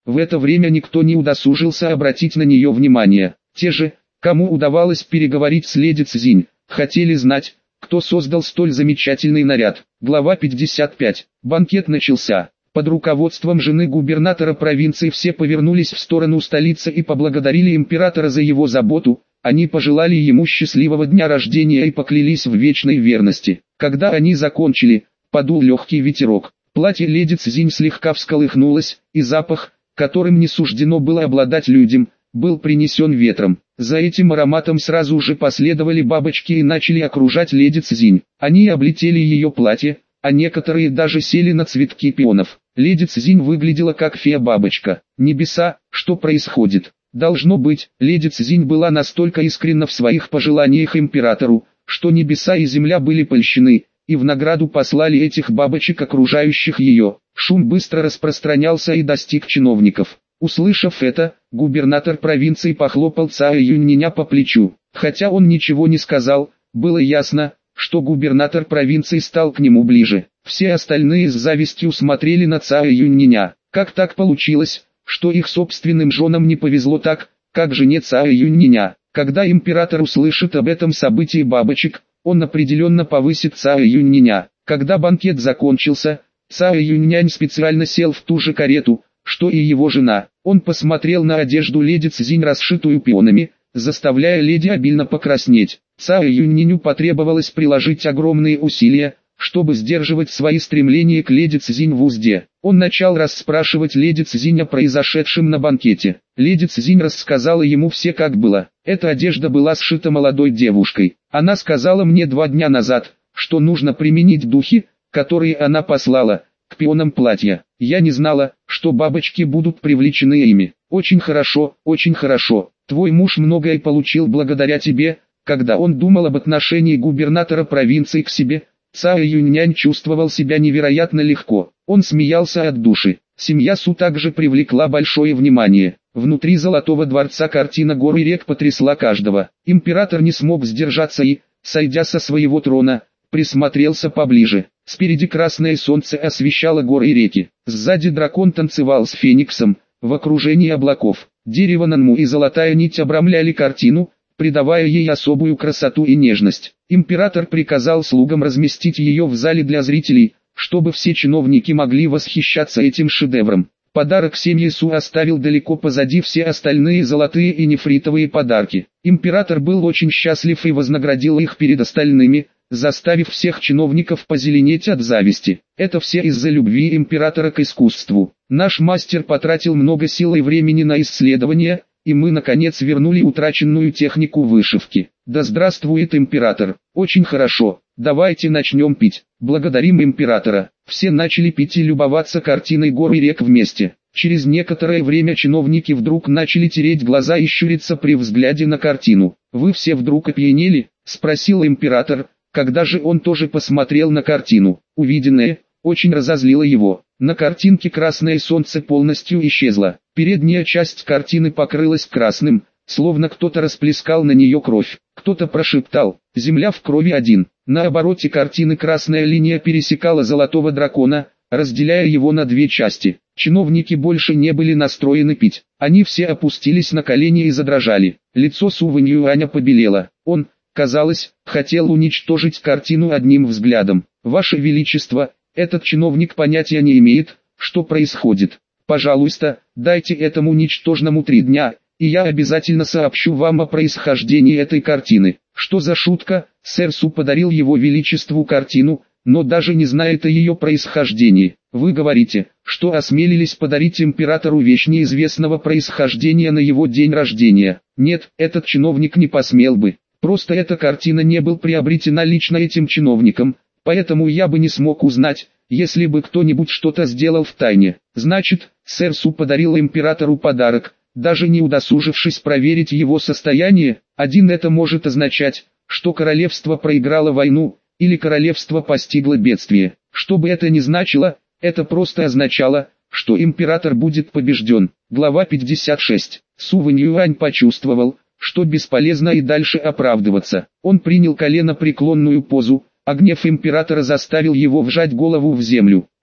В это время никто не удосужился обратить на нее внимание. Те же, кому удавалось переговорить с леди Цзинь, хотели знать, кто создал столь замечательный наряд. Глава 55. Банкет начался. Под руководством жены губернатора провинции все повернулись в сторону столицы и поблагодарили императора за его заботу. Они пожелали ему счастливого дня рождения и поклялись в вечной верности. Когда они закончили, подул легкий ветерок. Платье леди Цзинь слегка всколыхнулось, и запах, которым не суждено было обладать людям, был принесен ветром. За этим ароматом сразу же последовали бабочки и начали окружать леди Цзинь. Они облетели ее платье, а некоторые даже сели на цветки пионов. Леди Цзинь выглядела как фея-бабочка. Небеса, что происходит? Должно быть, леди Цзинь была настолько искренна в своих пожеланиях императору, что небеса и земля были польщены, и в награду послали этих бабочек, окружающих ее. Шум быстро распространялся и достиг чиновников. Услышав это, губернатор провинции похлопал Цао Юньниня по плечу. Хотя он ничего не сказал, было ясно, что губернатор провинции стал к нему ближе. Все остальные с завистью смотрели на Цао Юньниня. Как так получилось, что их собственным женам не повезло так, как жене Цао Юньниня? Когда император услышит об этом событии бабочек, он определенно повысит Цао Юньниня. Когда банкет закончился, Цао Юньнянь специально сел в ту же карету, что и его жена. Он посмотрел на одежду леди Цзинь, расшитую пионами, заставляя леди обильно покраснеть. Цао Юньниню потребовалось приложить огромные усилия, чтобы сдерживать свои стремления к леди Цзинь в узде. Он начал расспрашивать леди Цзинь о произошедшем на банкете. Леди Цзинь рассказала ему все как было. Эта одежда была сшита молодой девушкой. Она сказала мне 2 дня назад, что нужно применить духи, которые она послала, к пионам платья. Я не знала, что бабочки будут привлечены ими. Очень хорошо, очень хорошо. Твой муж многое получил благодаря тебе. Когда он думал об отношении губернатора провинции к себе, Цао Юньнянь чувствовал себя невероятно легко. Он смеялся от души. Семья Су также привлекла большое внимание. Внутри Золотого дворца картина гор и рек потрясла каждого. Император не смог сдержаться и, сойдя со своего трона, присмотрелся поближе. Спереди красное солнце освещало горы и реки. Сзади дракон танцевал с фениксом, в окружении облаков. Дерево Нанму и золотая нить обрамляли картину, придавая ей особую красоту и нежность. Император приказал слугам разместить ее в зале для зрителей, чтобы все чиновники могли восхищаться этим шедевром. Подарок семьи Су оставил далеко позади все остальные золотые и нефритовые подарки. Император был очень счастлив и вознаградил их перед остальными, заставив всех чиновников позеленеть от зависти. Это все из-за любви императора к искусству. Наш мастер потратил много сил и времени на исследования, и мы наконец вернули утраченную технику вышивки. Да здравствует император! Очень хорошо, давайте начнем пить. Благодарим императора. Все начали пить и любоваться картиной гор и рек вместе. Через некоторое время чиновники вдруг начали тереть глаза и щуриться при взгляде на картину. «Вы все вдруг опьянели?» – спросил император, когда же он тоже посмотрел на картину. Увиденное очень разозлило его. На картинке красное солнце полностью исчезло. Передняя часть картины покрылась красным, словно кто-то расплескал на нее кровь. Кто-то прошептал: «Земля в крови один». На обороте картины красная линия пересекала Золотого дракона, разделяя его на 2 части. Чиновники больше не были настроены пить. Они все опустились на колени и задрожали. Лицо Су Вэньюаня побелело. Он, казалось, хотел уничтожить картину одним взглядом. «Ваше Величество, этот чиновник понятия не имеет, что происходит. Пожалуйста, дайте этому ничтожному 3 дня, и я обязательно сообщу вам о происхождении этой картины». Что за шутка? Сэр Су подарил его величеству картину, но даже не знает о ее происхождении. Вы говорите, что осмелились подарить императору вещь неизвестного происхождения на его день рождения. Нет, этот чиновник не посмел бы. Просто эта картина не была приобретена лично этим чиновником, поэтому я бы не смог узнать, если бы кто-нибудь что-то сделал в тайне. Значит, сэр Су подарил императору подарок, даже не удосужившись проверить его состояние. Один это может означать, что королевство проиграло войну, или королевство постигло бедствие. Что бы это ни значило, это просто означало, что император будет побежден. Глава 56. Су Вэньюань почувствовал, что бесполезно и дальше оправдываться. Он принял коленопреклонную позу, а гнев императора заставил его вжать голову в землю.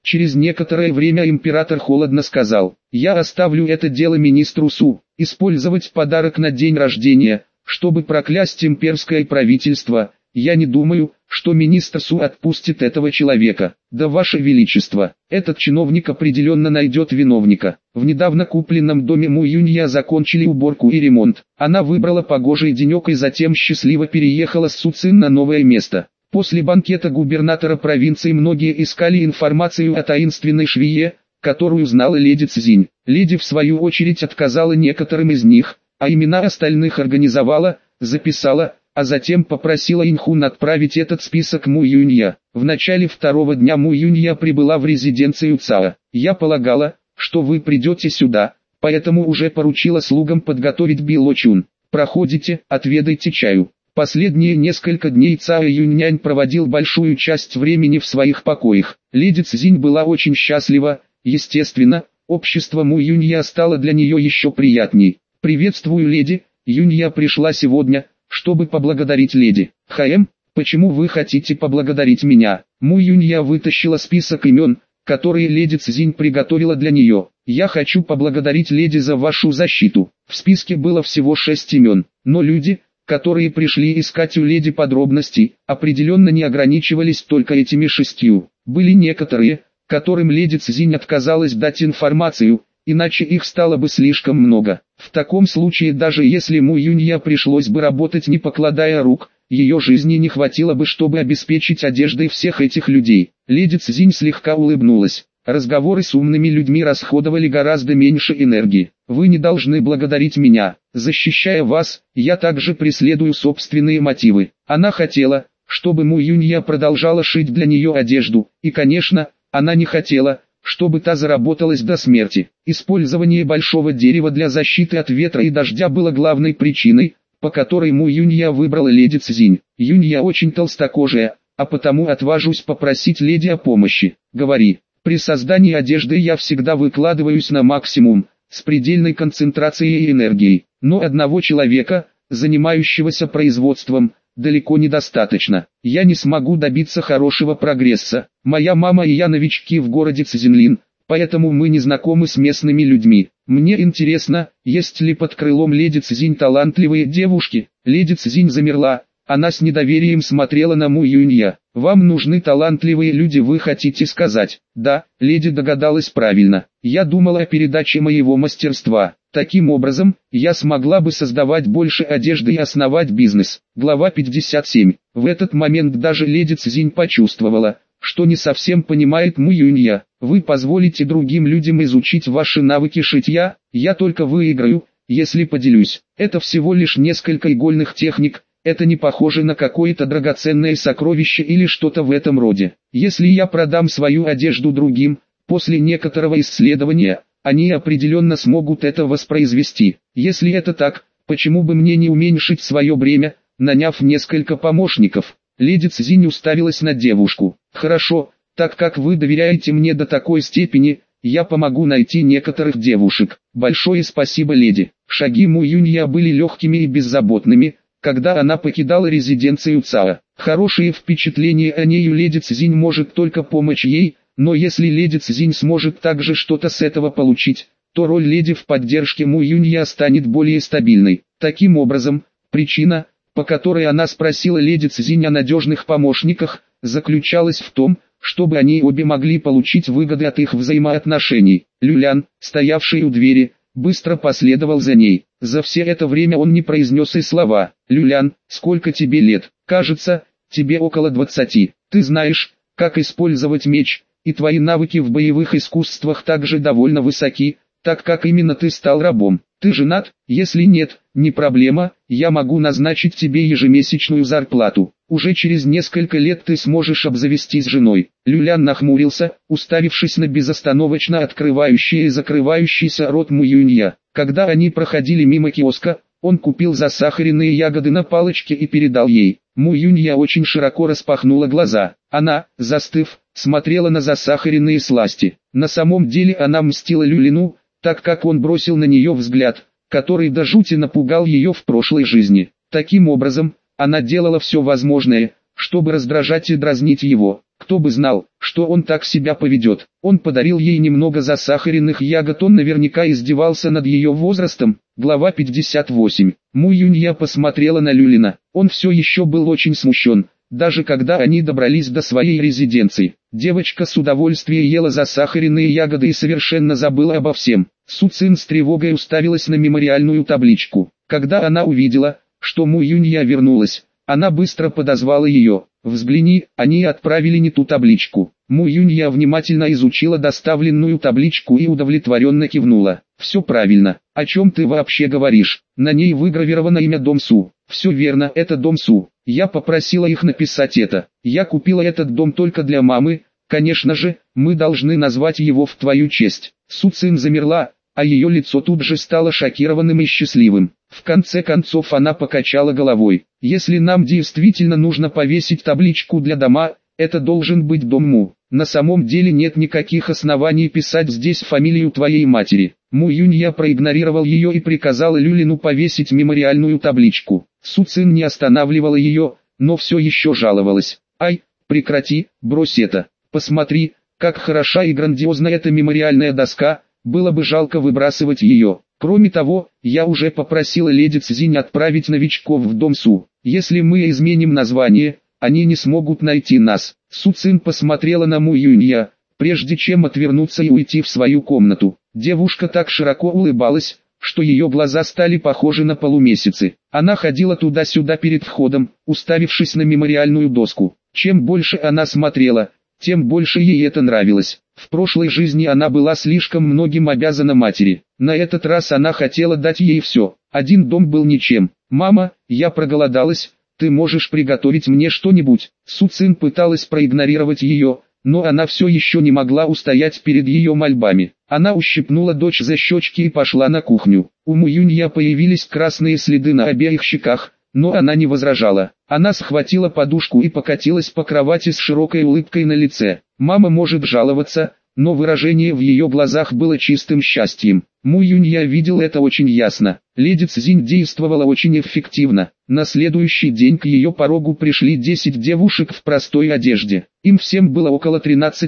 Через некоторое время император холодно сказал: «Я оставлю это дело министру Су, использовать подарок на день рождения, чтобы проклясть имперское правительство. Я не думаю, что министр Су отпустит этого человека. Да, Ваше Величество, этот чиновник определенно найдет виновника». В недавно купленном доме Му Юнья закончили уборку и ремонт. Она выбрала погожий денек и затем счастливо переехала с Су Цин на новое место. После банкета губернатора провинции многие искали информацию о таинственной швее, которую знала леди Цзинь. Леди в свою очередь отказала некоторым из них, а имена остальных организовала, записала, а затем попросила Инхун отправить этот список Му Юнья. В начале второго дня Му Юнья прибыла в резиденцию Цао. «Я полагала, что вы придете сюда, поэтому уже поручила слугам подготовить билочун. Проходите, отведайте чаю». Последние несколько дней Цао Юньнянь проводил большую часть времени в своих покоях. Леди Цзинь была очень счастлива, естественно, общество Му Юнья стало для нее еще приятней. «Приветствую, леди, Юнья пришла сегодня, чтобы поблагодарить леди Хаэм. Почему вы хотите поблагодарить меня?» Му Юнья вытащила список имен, которые леди Цзинь приготовила для нее. «Я хочу поблагодарить леди за вашу защиту». В списке было всего 6 имен, но люди, которые пришли искать у леди подробностей, определенно не ограничивались только этими 6. Были некоторые, которым леди Цзинь отказалась дать информацию, иначе их стало бы слишком много. В таком случае, даже если Му Юнья пришлось бы работать не покладая рук, ее жизни не хватило бы, чтобы обеспечить одеждой всех этих людей. Леди Цзинь слегка улыбнулась. Разговоры с умными людьми расходовали гораздо меньше энергии. «Вы не должны благодарить меня. Защищая вас, я также преследую собственные мотивы». Она хотела, чтобы Му Юнья продолжала шить для нее одежду, и, конечно, она не хотела, чтобы та заработалась до смерти. Использование большого дерева для защиты от ветра и дождя было главной причиной, по которой Му Юнья выбрала леди Цзинь. «Юнья очень толстокожая, а потому отважусь попросить леди о помощи. Говори». При создании одежды я всегда выкладываюсь на максимум, с предельной концентрацией и энергией. Но одного человека, занимающегося производством, далеко недостаточно. Я не смогу добиться хорошего прогресса. Моя мама и я новички в городе Цзинлин, поэтому мы не знакомы с местными людьми. Мне интересно, есть ли под крылом леди Цзинь талантливые девушки. Леди Цзинь замерла. Она с недоверием смотрела на Му Юнья. «Вам нужны талантливые люди, вы хотите сказать?» «Да», леди догадалась правильно. «Я думала о передаче моего мастерства. Таким образом, я смогла бы создавать больше одежды и основать бизнес». Глава 57. В этот момент даже леди Цзинь почувствовала, что не совсем понимает Му Юнья. «Вы позволите другим людям изучить ваши навыки шитья? Я только выиграю, если поделюсь. Это всего лишь несколько игольных техник». Это не похоже на какое-то драгоценное сокровище или что-то в этом роде. Если я продам свою одежду другим, после некоторого исследования, они определенно смогут это воспроизвести. Если это так, почему бы мне не уменьшить свое бремя, наняв несколько помощников? Леди Цзинь уставилась на девушку. «Хорошо, так как вы доверяете мне до такой степени, я помогу найти некоторых девушек». «Большое спасибо, леди». Шаги Му Юнья были легкими и беззаботными, когда она покидала резиденцию Цао. Хорошие впечатления о ней у леди Цзинь может только помочь ей, но если леди Цзинь сможет также что-то с этого получить, то роль леди в поддержке Му Юнья станет более стабильной. Таким образом, причина, по которой она спросила леди Цзинь о надежных помощниках, заключалась в том, чтобы они обе могли получить выгоды от их взаимоотношений. Люлян, стоявший у двери, быстро последовал за ней. За все это время он не произнес и слова. «Люлян, сколько тебе лет? Кажется, тебе около 20. Ты знаешь, как использовать меч, и твои навыки в боевых искусствах также довольно высоки, так как именно ты стал рабом. Ты женат? Если нет, не проблема, я могу назначить тебе ежемесячную зарплату. Уже через несколько лет ты сможешь обзавестись женой». Люлян нахмурился, уставившись на безостановочно открывающий и закрывающийся рот Му Юнья. Когда они проходили мимо киоска, он купил засахаренные ягоды на палочке и передал ей. Му Юнья очень широко распахнула глаза. Она, застыв, смотрела на засахаренные сласти. На самом деле она мстила Люлину, так как он бросил на нее взгляд, который до жути напугал ее в прошлой жизни. Таким образом, она делала все возможное, чтобы раздражать и дразнить его. Кто бы знал, что он так себя поведет. Он подарил ей немного засахаренных ягод, он наверняка издевался над ее возрастом. Глава 58. Му Юнья посмотрела на Люлина. Он все еще был очень смущен. Даже когда они добрались до своей резиденции, девочка с удовольствием ела засахаренные ягоды и совершенно забыла обо всем. Су Цин с тревогой уставилась на мемориальную табличку. Когда она увидела, что Му Юнья вернулась, она быстро подозвала ее. «Взгляни, они отправили не ту табличку». Му Юнья внимательно изучила доставленную табличку и удовлетворенно кивнула. «Все правильно. О чем ты вообще говоришь? На ней выгравировано имя Дом Су». «Все верно, это Дом Су. Я попросила их написать это. Я купила этот дом только для мамы. Конечно же, мы должны назвать его в твою честь». Су Цин замерла, а ее лицо тут же стало шокированным и счастливым. В конце концов она покачала головой. «Если нам действительно нужно повесить табличку для дома, это должен быть дом Му. На самом деле нет никаких оснований писать здесь фамилию твоей матери». Му Юнья проигнорировал ее и приказал Люлину повесить мемориальную табличку. Су Цин не останавливала ее, но все еще жаловалась. «Ай, прекрати, брось это. Посмотри, как хороша и грандиозна эта мемориальная доска, было бы жалко выбрасывать ее. Кроме того, я уже попросила леди Цзинь отправить новичков в Дом Су. Если мы изменим название, они не смогут найти нас». Су Цин посмотрела на Му Юнья, прежде чем отвернуться и уйти в свою комнату. Девушка так широко улыбалась, что ее глаза стали похожи на полумесяцы. Она ходила туда-сюда перед входом, уставившись на мемориальную доску. Чем больше она смотрела, тем больше ей это нравилось. В прошлой жизни она была слишком многим обязана матери. На этот раз она хотела дать ей все. Один дом был ничем. «Мама, я проголодалась, ты можешь приготовить мне что-нибудь?» Су Цин пыталась проигнорировать ее, но она все еще не могла устоять перед ее мольбами. Она ущипнула дочь за щечки и пошла на кухню. У Му Юнья появились красные следы на обеих щеках, но она не возражала. Она схватила подушку и покатилась по кровати с широкой улыбкой на лице. Мама может жаловаться, но выражение в ее глазах было чистым счастьем. Му Юнья видел это очень ясно. Леди Цзинь действовала очень эффективно. На следующий день к ее порогу пришли 10 девушек в простой одежде. Им всем было около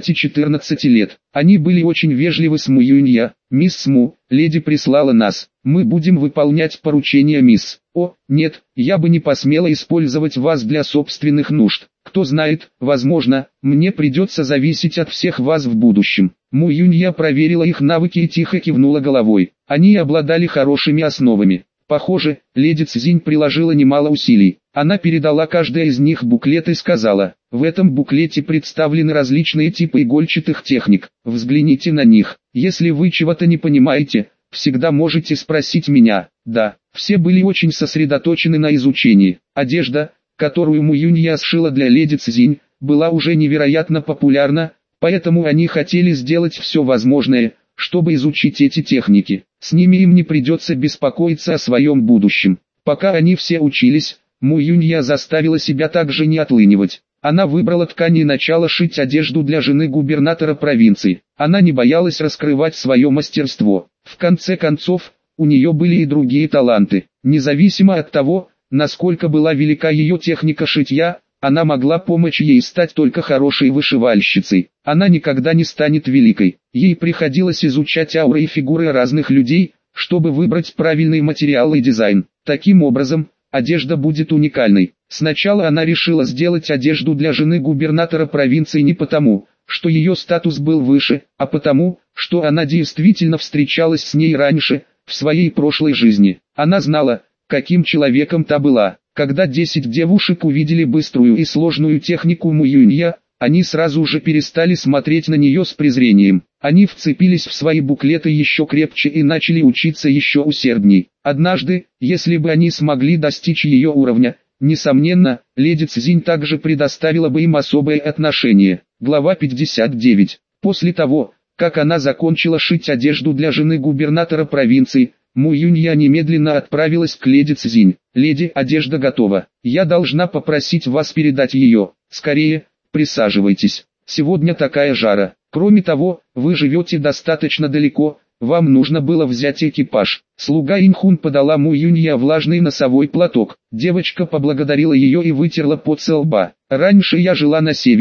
13-14 лет. Они были очень вежливы с Му Юнья. «Мисс Му, леди прислала нас. Мы будем выполнять поручения мисс». «О, нет, я бы не посмела использовать вас для собственных нужд. Кто знает, возможно, мне придется зависеть от всех вас в будущем». Му Юнья проверила их навыки и тихо кивнула головой. Они обладали хорошими основами. Похоже, леди Цзинь приложила немало усилий. Она передала каждой из них буклет и сказала: «В этом буклете представлены различные типы игольчатых техник. Взгляните на них. Если вы чего-то не понимаете, всегда можете спросить меня». Да, все были очень сосредоточены на изучении. Одежда, которую Му Юнья сшила для леди Цзинь, была уже невероятно популярна, поэтому они хотели сделать все возможное, чтобы изучить эти техники. С ними им не придется беспокоиться о своем будущем. Пока они все учились, Му Юнья заставила себя также не отлынивать. Она выбрала ткань и начала шить одежду для жены губернатора провинции. Она не боялась раскрывать свое мастерство. В конце концов, у нее были и другие таланты. Независимо от того, насколько была велика ее техника шитья, она могла помочь ей стать только хорошей вышивальщицей. Она никогда не станет великой. Ей приходилось изучать ауры и фигуры разных людей, чтобы выбрать правильный материал и дизайн. Таким образом, одежда будет уникальной. Сначала она решила сделать одежду для жены губернатора провинции не потому, что ее статус был выше, а потому, что она действительно встречалась с ней раньше, в своей прошлой жизни. Она знала, каким человеком та была. Когда 10 девушек увидели быструю и сложную технику Му Юнья, они сразу же перестали смотреть на нее с презрением. Они вцепились в свои буклеты еще крепче и начали учиться еще усердней. Однажды, если бы они смогли достичь ее уровня, несомненно, леди Цзинь также предоставила бы им особое отношение. Глава 59. После того, как она закончила шить одежду для жены губернатора провинции, Му Юнья немедленно отправилась к леди Цзинь. «Леди, одежда готова. Я должна попросить вас передать ее. Скорее, присаживайтесь. Сегодня такая жара. Кроме того, вы живете достаточно далеко, вам нужно было взять экипаж». Слуга Инхун подала Му Юнья влажный носовой платок. Девочка поблагодарила ее и вытерла пот со лба. «Раньше я жила на севере,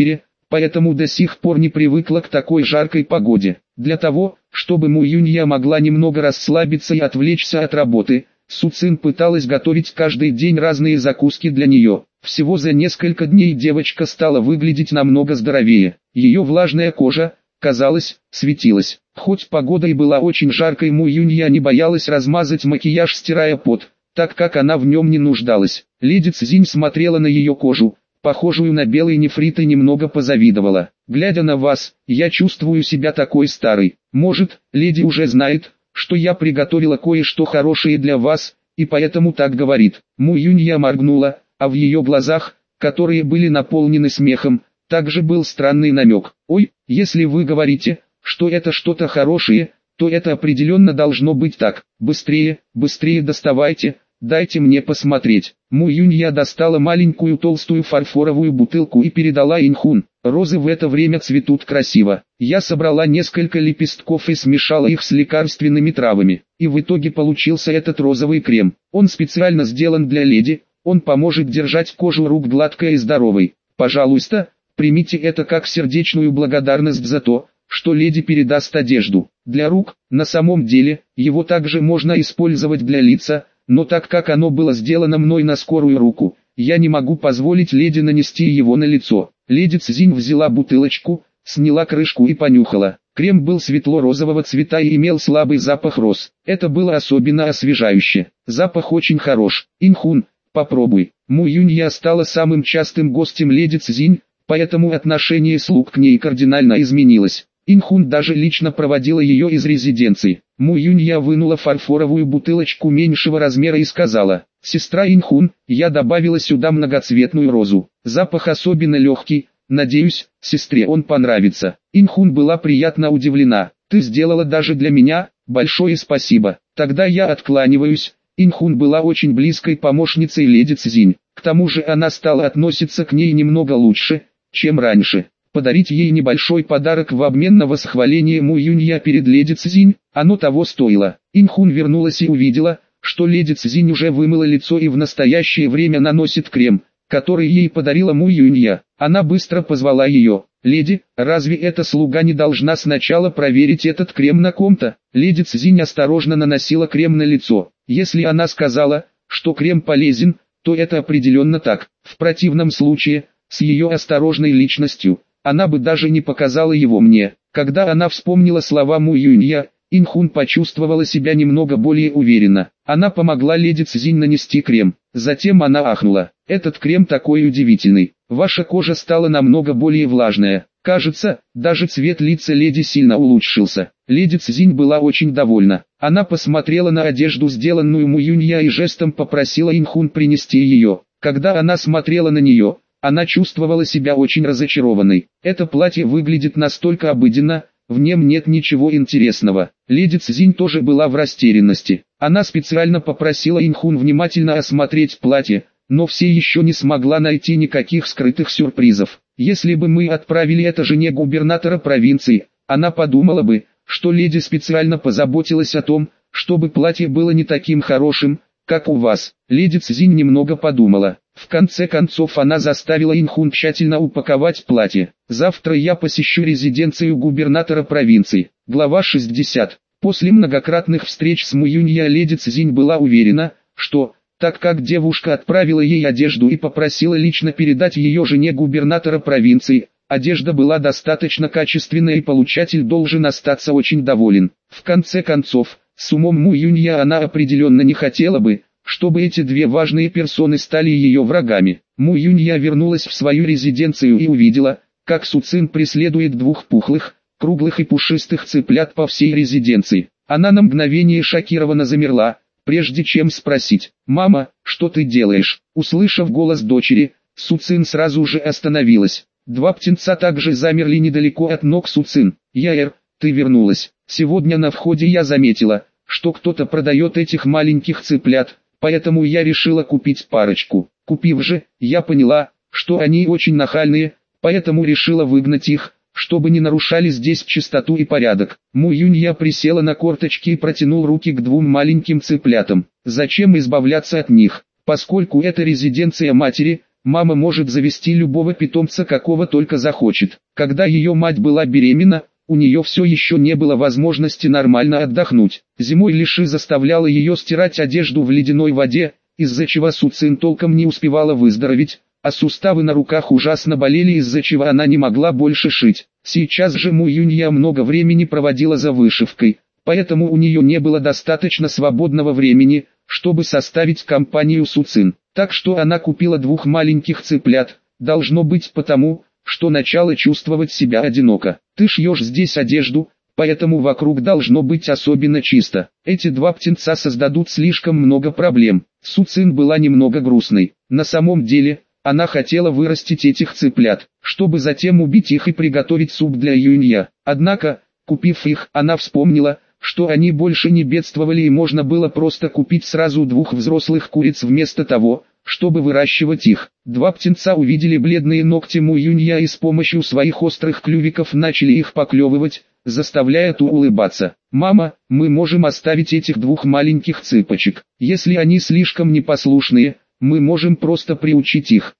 поэтому до сих пор не привыкла к такой жаркой погоде. Для того, чтобы Му Юнья могла немного расслабиться и отвлечься от работы, Су Цин пыталась готовить каждый день разные закуски для нее. Всего за несколько дней девочка стала выглядеть намного здоровее. Ее влажная кожа, казалось, светилась. Хоть погода и была очень жаркой, Му Юнья не боялась размазать макияж, стирая пот, так как она в нем не нуждалась. Леди Цзинь смотрела на ее кожу, похожую на белый нефрит, и немного позавидовала. «Глядя на вас, я чувствую себя такой старой. Может, леди уже знает, что я приготовила кое-что хорошее для вас, и поэтому так говорит». Му Юнья моргнула, а в ее глазах, которые были наполнены смехом, также был странный намек. «Ой, если вы говорите, что это что-то хорошее, то это определенно должно быть так. Быстрее, быстрее доставайте, дайте мне посмотреть». Му Юнья достала маленькую толстую фарфоровую бутылку и передала Инхун. «Розы в это время цветут красиво. Я собрала несколько лепестков и смешала их с лекарственными травами, и в итоге получился этот розовый крем. Он специально сделан для леди, он поможет держать кожу рук гладкой и здоровой. Пожалуйста, примите это как сердечную благодарность за то, что леди передаст одежду. Для рук, на самом деле, его также можно использовать для лица, но так как оно было сделано мной на скорую руку, я не могу позволить леди нанести его на лицо». Леди Цзинь взяла бутылочку, сняла крышку и понюхала. Крем был светло-розового цвета и имел слабый запах роз. Это было особенно освежающе. Запах очень хорош. «Инхун, попробуй». Му Юнья стала самым частым гостем леди Цзинь, поэтому отношение слуг к ней кардинально изменилось. Инхун даже лично проводила ее из резиденции. Му Юнья вынула фарфоровую бутылочку меньшего размера и сказала: «Сестра Инхун, я добавила сюда многоцветную розу. Запах особенно легкий, надеюсь, сестре он понравится». Инхун была приятно удивлена. «Ты сделала даже для меня, большое спасибо. Тогда я откланиваюсь». Инхун была очень близкой помощницей леди Цзинь. К тому же она стала относиться к ней немного лучше, чем раньше. Подарить ей небольшой подарок в обмен на восхваление Му Юнья перед леди Цзинь, оно того стоило. Инхун вернулась и увидела, что леди Цзинь уже вымыла лицо и в настоящее время наносит крем, который ей подарила Му Юнья. Она быстро позвала ее. «Леди, разве эта слуга не должна сначала проверить этот крем на ком-то?» Леди Цзинь осторожно наносила крем на лицо. Если она сказала, что крем полезен, то это определенно так. В противном случае, с ее осторожной личностью, она бы даже не показала его мне. Когда она вспомнила слова Му Юнья, Инхун почувствовала себя немного более уверенно. Она помогла леди Цзинь нанести крем. Затем она ахнула. «Этот крем такой удивительный. Ваша кожа стала намного более влажная. Кажется, даже цвет лица леди сильно улучшился». Леди Цзинь была очень довольна. Она посмотрела на одежду, сделанную Му Юнья, и жестом попросила Инхун принести ее. Когда она смотрела на нее, она чувствовала себя очень разочарованной. Это платье выглядит настолько обыденно, в нем нет ничего интересного. Леди Цзинь тоже была в растерянности. Она специально попросила Инхун внимательно осмотреть платье, но все еще не смогла найти никаких скрытых сюрпризов. Если бы мы отправили это жене губернатора провинции, она подумала бы, что леди специально позаботилась о том, чтобы платье было не таким хорошим, как у вас. Леди Цзинь немного подумала. В конце концов она заставила Инхун тщательно упаковать платье. «Завтра я посещу резиденцию губернатора провинции». Глава 60. После многократных встреч с Му Юнья леди Цзинь была уверена, что, так как девушка отправила ей одежду и попросила лично передать ее жене губернатора провинции, одежда была достаточно качественной и получатель должен остаться очень доволен. В конце концов, с умом Му Юнья она определенно не хотела бы, чтобы эти две важные персоны стали ее врагами. Му Юнья вернулась в свою резиденцию и увидела, как Су Цин преследует двух пухлых, круглых и пушистых цыплят по всей резиденции. Она на мгновение шокированно замерла, прежде чем спросить: «Мама, что ты делаешь?» Услышав голос дочери, Су Цин сразу же остановилась. Два птенца также замерли недалеко от ног Су Цин. «Яэр, ты вернулась. Сегодня на входе я заметила, что кто-то продает этих маленьких цыплят, поэтому я решила купить парочку. Купив же, я поняла, что они очень нахальные, поэтому решила выгнать их, чтобы не нарушали здесь чистоту и порядок». Му Юнья присела на корточки и протянул руки к двум маленьким цыплятам. Зачем избавляться от них? Поскольку это резиденция матери, Мама может завести любого питомца, какого только захочет. Когда ее мать была беременна, у нее все еще не было возможности нормально отдохнуть. Зимой Лиши заставляла ее стирать одежду в ледяной воде, из-за чего Суцин толком не успевала выздороветь, а суставы на руках ужасно болели, из-за чего она не могла больше шить. Сейчас же Му Юнья много времени проводила за вышивкой, поэтому у нее не было достаточно свободного времени, чтобы составить компанию Суцин. Так что она купила 2 маленьких цыплят, должно быть потому, что начала чувствовать себя одиноко. Ты шьешь здесь одежду, поэтому вокруг должно быть особенно чисто. Эти 2 птенца создадут слишком много проблем. Суцин была немного грустной. На самом деле, она хотела вырастить этих цыплят, чтобы затем убить их и приготовить суп для Юнья. Однако, купив их, она вспомнила, что они больше не бедствовали и можно было просто купить сразу 2 взрослых куриц вместо того, чтобы выращивать их. 2 птенца увидели бледные ногти Му Юнья и с помощью своих острых клювиков начали их поклевывать, заставляя ту улыбаться. «Мама, мы можем оставить этих 2 маленьких цыпочек. Если они слишком непослушные, мы можем просто приучить их».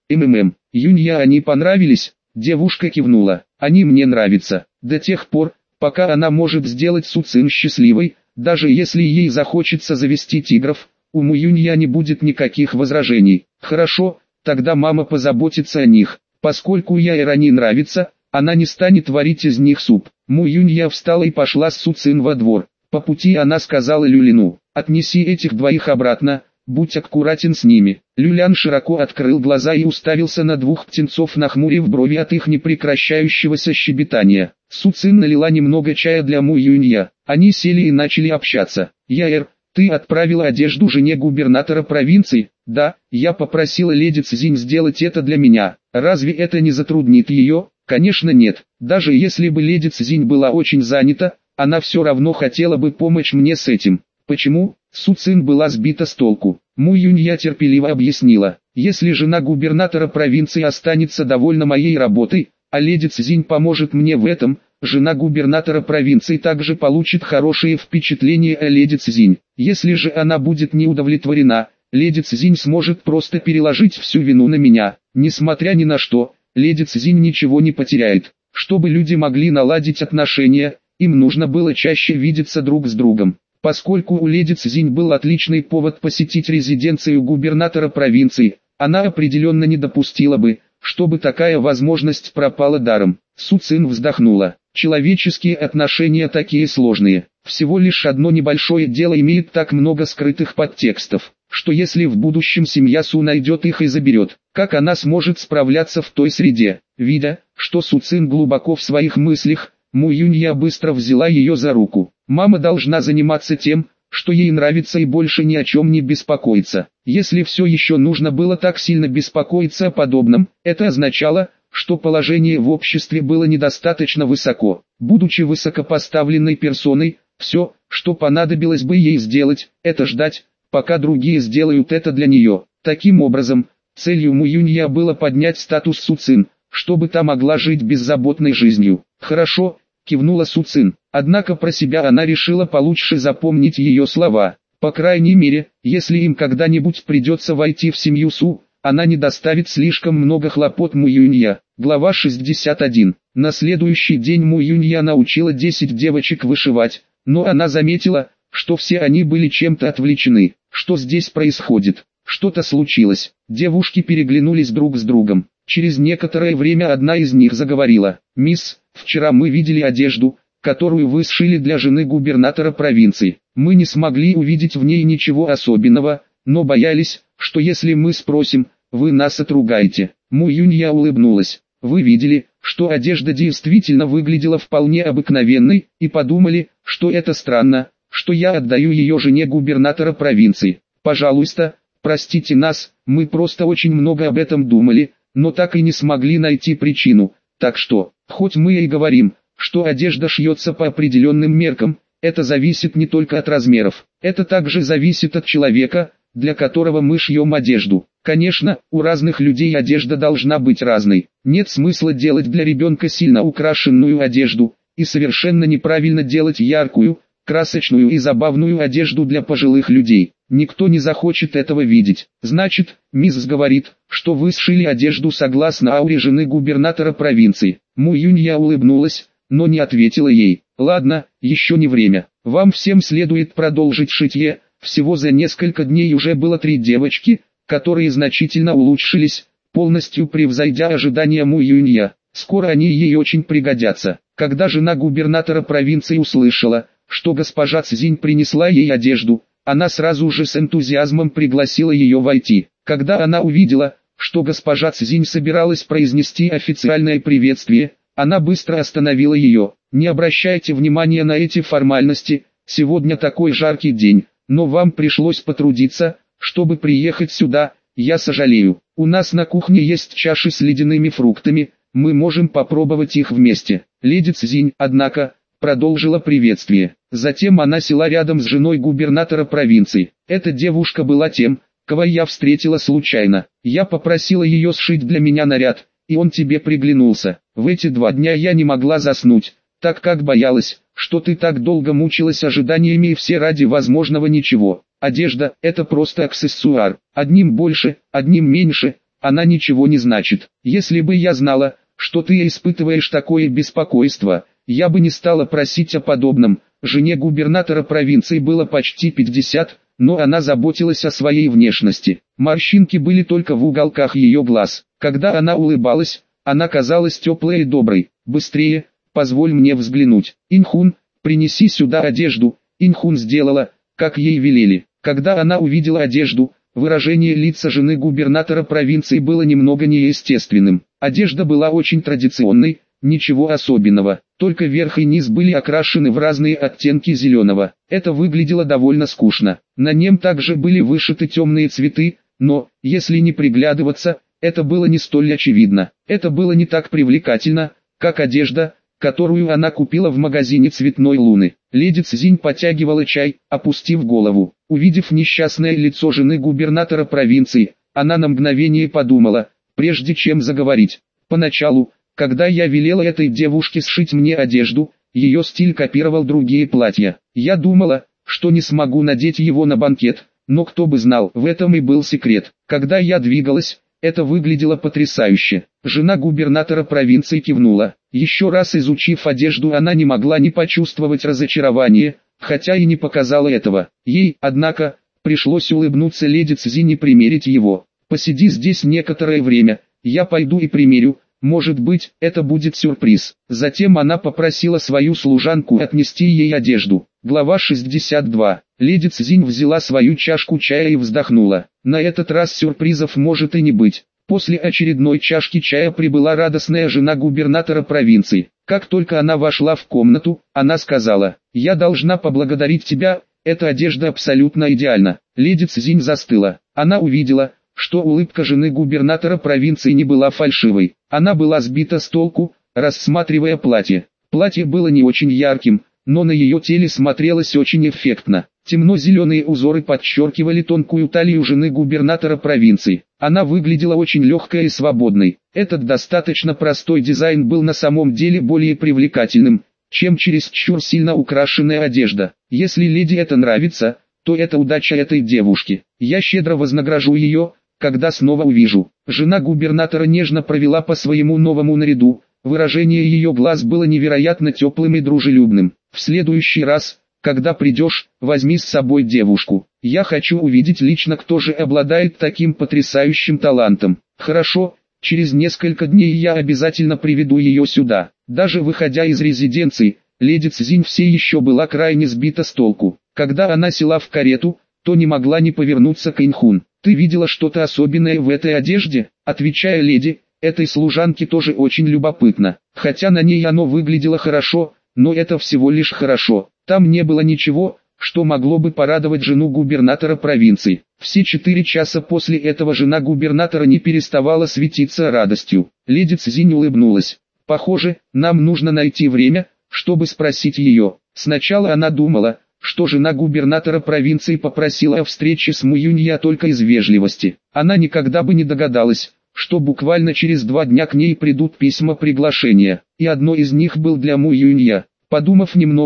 Юнья они понравились? Девушка кивнула. «Они мне нравятся. До тех пор, пока она может сделать Суцин счастливой, даже если ей захочется завести тигров, у Му Юнья не будет никаких возражений». «Хорошо, тогда мама позаботится о них. Поскольку Яэр они нравится, она не станет варить из них суп». Му Юнья встала и пошла с Суцин во двор. По пути она сказала Люлину: «Отнеси этих 2 обратно, будь аккуратен с ними». Люлян широко открыл глаза и уставился на 2 птенцов, нахмурив брови от их непрекращающегося щебетания. Суцин налила немного чая для Му Юнья. Они сели и начали общаться. «Яэр, ты отправила одежду жене губернатора провинции?» «Да, я попросила леди Цзинь сделать это для меня. Разве это не затруднит ее?» «Конечно нет. Даже если бы леди Цзинь была очень занята, она все равно хотела бы помочь мне с этим». «Почему?» Суцин была сбита с толку. Му Юнья терпеливо объяснила: «Если жена губернатора провинции останется довольна моей работой, а леди Цзинь поможет мне в этом, жена губернатора провинции также получит хорошее впечатление о леди Цзинь. Если же она будет не удовлетворена, леди Цзинь сможет просто переложить всю вину на меня. Несмотря ни на что, леди Цзинь ничего не потеряет. Чтобы люди могли наладить отношения, им нужно было чаще видеться друг с другом». Поскольку у леди Цзинь был отличный повод посетить резиденцию губернатора провинции, она определенно не допустила бы, чтобы такая возможность пропала даром. Суцин вздохнула. Человеческие отношения такие сложные. Всего лишь одно небольшое дело имеет так много скрытых подтекстов, что если в будущем семья Су найдет их и заберет, как она сможет справляться в той среде? Видя, что Суцин глубоко в своих мыслях, Му Юнья быстро взяла ее за руку. «Мама должна заниматься тем, что ей нравится, и больше ни о чем не беспокоиться». Если все еще нужно было так сильно беспокоиться о подобном, это означало, что положение в обществе было недостаточно высоко. Будучи высокопоставленной персоной, все, что понадобилось бы ей сделать, это ждать, пока другие сделают это для нее. Таким образом, целью Му Юнья было поднять статус Суцин, чтобы та могла жить беззаботной жизнью. «Хорошо», — кивнула Суцин. Однако про себя она решила получше запомнить ее слова. По крайней мере, если им когда-нибудь придется войти в семью Су, она не доставит слишком много хлопот Му Юнья. Глава 61. На следующий день Му Юнья научила 10 девочек вышивать, но она заметила, что все они были чем-то отвлечены. Что здесь происходит? Что-то случилось. Девушки переглянулись друг с другом. Через некоторое время одна из них заговорила. «Мисс, вчера мы видели одежду, которую вы сшили для жены губернатора провинции. Мы не смогли увидеть в ней ничего особенного, но боялись, что если мы спросим, вы нас отругаете». Му Юнья улыбнулась. «Вы видели, что одежда действительно выглядела вполне обыкновенной, и подумали, что это странно, что я отдаю ее жене губернатора провинции. Пожалуйста, простите нас, мы просто очень много об этом думали, но так и не смогли найти причину. Так что, хоть мы и говорим, что одежда шьется по определенным меркам, это зависит не только от размеров, это также зависит от человека, для которого мы шьем одежду. Конечно, у разных людей одежда должна быть разной. Нет смысла делать для ребенка сильно украшенную одежду, и совершенно неправильно делать яркую, красочную и забавную одежду для пожилых людей. никто не захочет этого видеть. Значит, мисс говорит, что вы сшили одежду согласно ауре жены губернатора провинции. Му Юнья улыбнулась, но не ответила ей. Ладно, еще не время. Вам всем следует продолжить шитье. Всего за несколько дней уже было 3 девочки, которые значительно улучшились, полностью превзойдя ожидания Му Юнья. Скоро они ей очень пригодятся. Когда жена губернатора провинции услышала, что госпожа Цзинь принесла ей одежду, она сразу же с энтузиазмом пригласила ее войти. Когда она увидела, что госпожа Цзинь собиралась произнести официальное приветствие, она быстро остановила ее. Не обращайте внимания на эти формальности, сегодня такой жаркий день, но вам пришлось потрудиться, чтобы приехать сюда, я сожалею. У нас на кухне есть чаши с ледяными фруктами, мы можем попробовать их вместе. Леди Цзинь, однако, продолжила приветствие. Затем она села рядом с женой губернатора провинции. Эта девушка была тем, кого я встретила случайно. Я попросила ее сшить для меня наряд, и он тебе приглянулся. В эти 2 дня я не могла заснуть, так как боялась, что ты так долго мучилась ожиданиями и все ради возможного ничего. Одежда – это просто аксессуар. Одним больше, одним меньше, она ничего не значит. Если бы я знала, что ты испытываешь такое беспокойство, я бы не стала просить о подобном. Жене губернатора провинции было почти 50, но она заботилась о своей внешности. Морщинки были только в уголках ее глаз. Когда она улыбалась, она казалась теплой и доброй. Быстрее, позволь мне взглянуть. Инхун, принеси сюда одежду. Инхун сделала, как ей велели. Когда она увидела одежду, выражение лица жены губернатора провинции было немного неестественным. Одежда была очень традиционной, ничего особенного, только верх и низ были окрашены в разные оттенки зеленого. Это выглядело довольно скучно. На нем также были вышиты темные цветы, но, если не приглядываться, это было не столь очевидно. Это было не так привлекательно, как одежда, которую она купила в магазине цветной луны. Леди Цзинь потягивала чай, опустив голову. Увидев несчастное лицо жены губернатора провинции, она на мгновение подумала, прежде чем заговорить. Поначалу, когда я велела этой девушке сшить мне одежду, ее стиль копировал другие платья. Я думала, что не смогу надеть его на банкет, но кто бы знал, в этом и был секрет. Когда я двигалась, это выглядело потрясающе. Жена губернатора провинции кивнула. Еще раз изучив одежду, она не могла не почувствовать разочарование, хотя и не показала этого. Ей, однако, пришлось улыбнуться леди Цзинь и примерить его. «Посиди здесь некоторое время, я пойду и примерю, может быть, это будет сюрприз». Затем она попросила свою служанку отнести ей одежду. Глава 62. Леди Цзинь взяла свою чашку чая и вздохнула. На этот раз сюрпризов может и не быть. После очередной чашки чая прибыла радостная жена губернатора провинции. Как только она вошла в комнату, она сказала: «Я должна поблагодарить тебя, эта одежда абсолютно идеальна». Леди Цзинь застыла. Она увидела, что улыбка жены губернатора провинции не была фальшивой. Она была сбита с толку, рассматривая платье. Платье было не очень ярким, но на ее теле смотрелось очень эффектно. Темно-зеленые узоры подчеркивали тонкую талию жены губернатора провинции. Она выглядела очень легкой и свободной. Этот достаточно простой дизайн был на самом деле более привлекательным, чем чересчур сильно украшенная одежда. Если леди это нравится, то это удача этой девушки. Я щедро вознагражу ее, когда снова увижу. Жена губернатора нежно провела по своему новому наряду. Выражение ее глаз было невероятно теплым и дружелюбным. «В следующий раз, когда придешь, возьми с собой девушку. Я хочу увидеть лично, кто же обладает таким потрясающим талантом». «Хорошо, через несколько дней я обязательно приведу ее сюда». Даже выходя из резиденции, леди Цзинь все еще была крайне сбита с толку. Когда она села в карету, то не могла не повернуться к Инхун. «Ты видела что-то особенное в этой одежде?» Отвечая леди, этой служанке тоже очень любопытно. Хотя на ней оно выглядело хорошо, но это всего лишь хорошо. Там не было ничего, что могло бы порадовать жену губернатора провинции. Все 4 часа после этого жена губернатора не переставала светиться радостью. Леди Цзинь улыбнулась. «Похоже, нам нужно найти время, чтобы спросить ее». Сначала она думала, что жена губернатора провинции попросила о встрече с Му Юнья только из вежливости. Она никогда бы не догадалась, что буквально через 2 дня к ней придут письма приглашения, и одно из них был для Му Юнья. Подумав немного,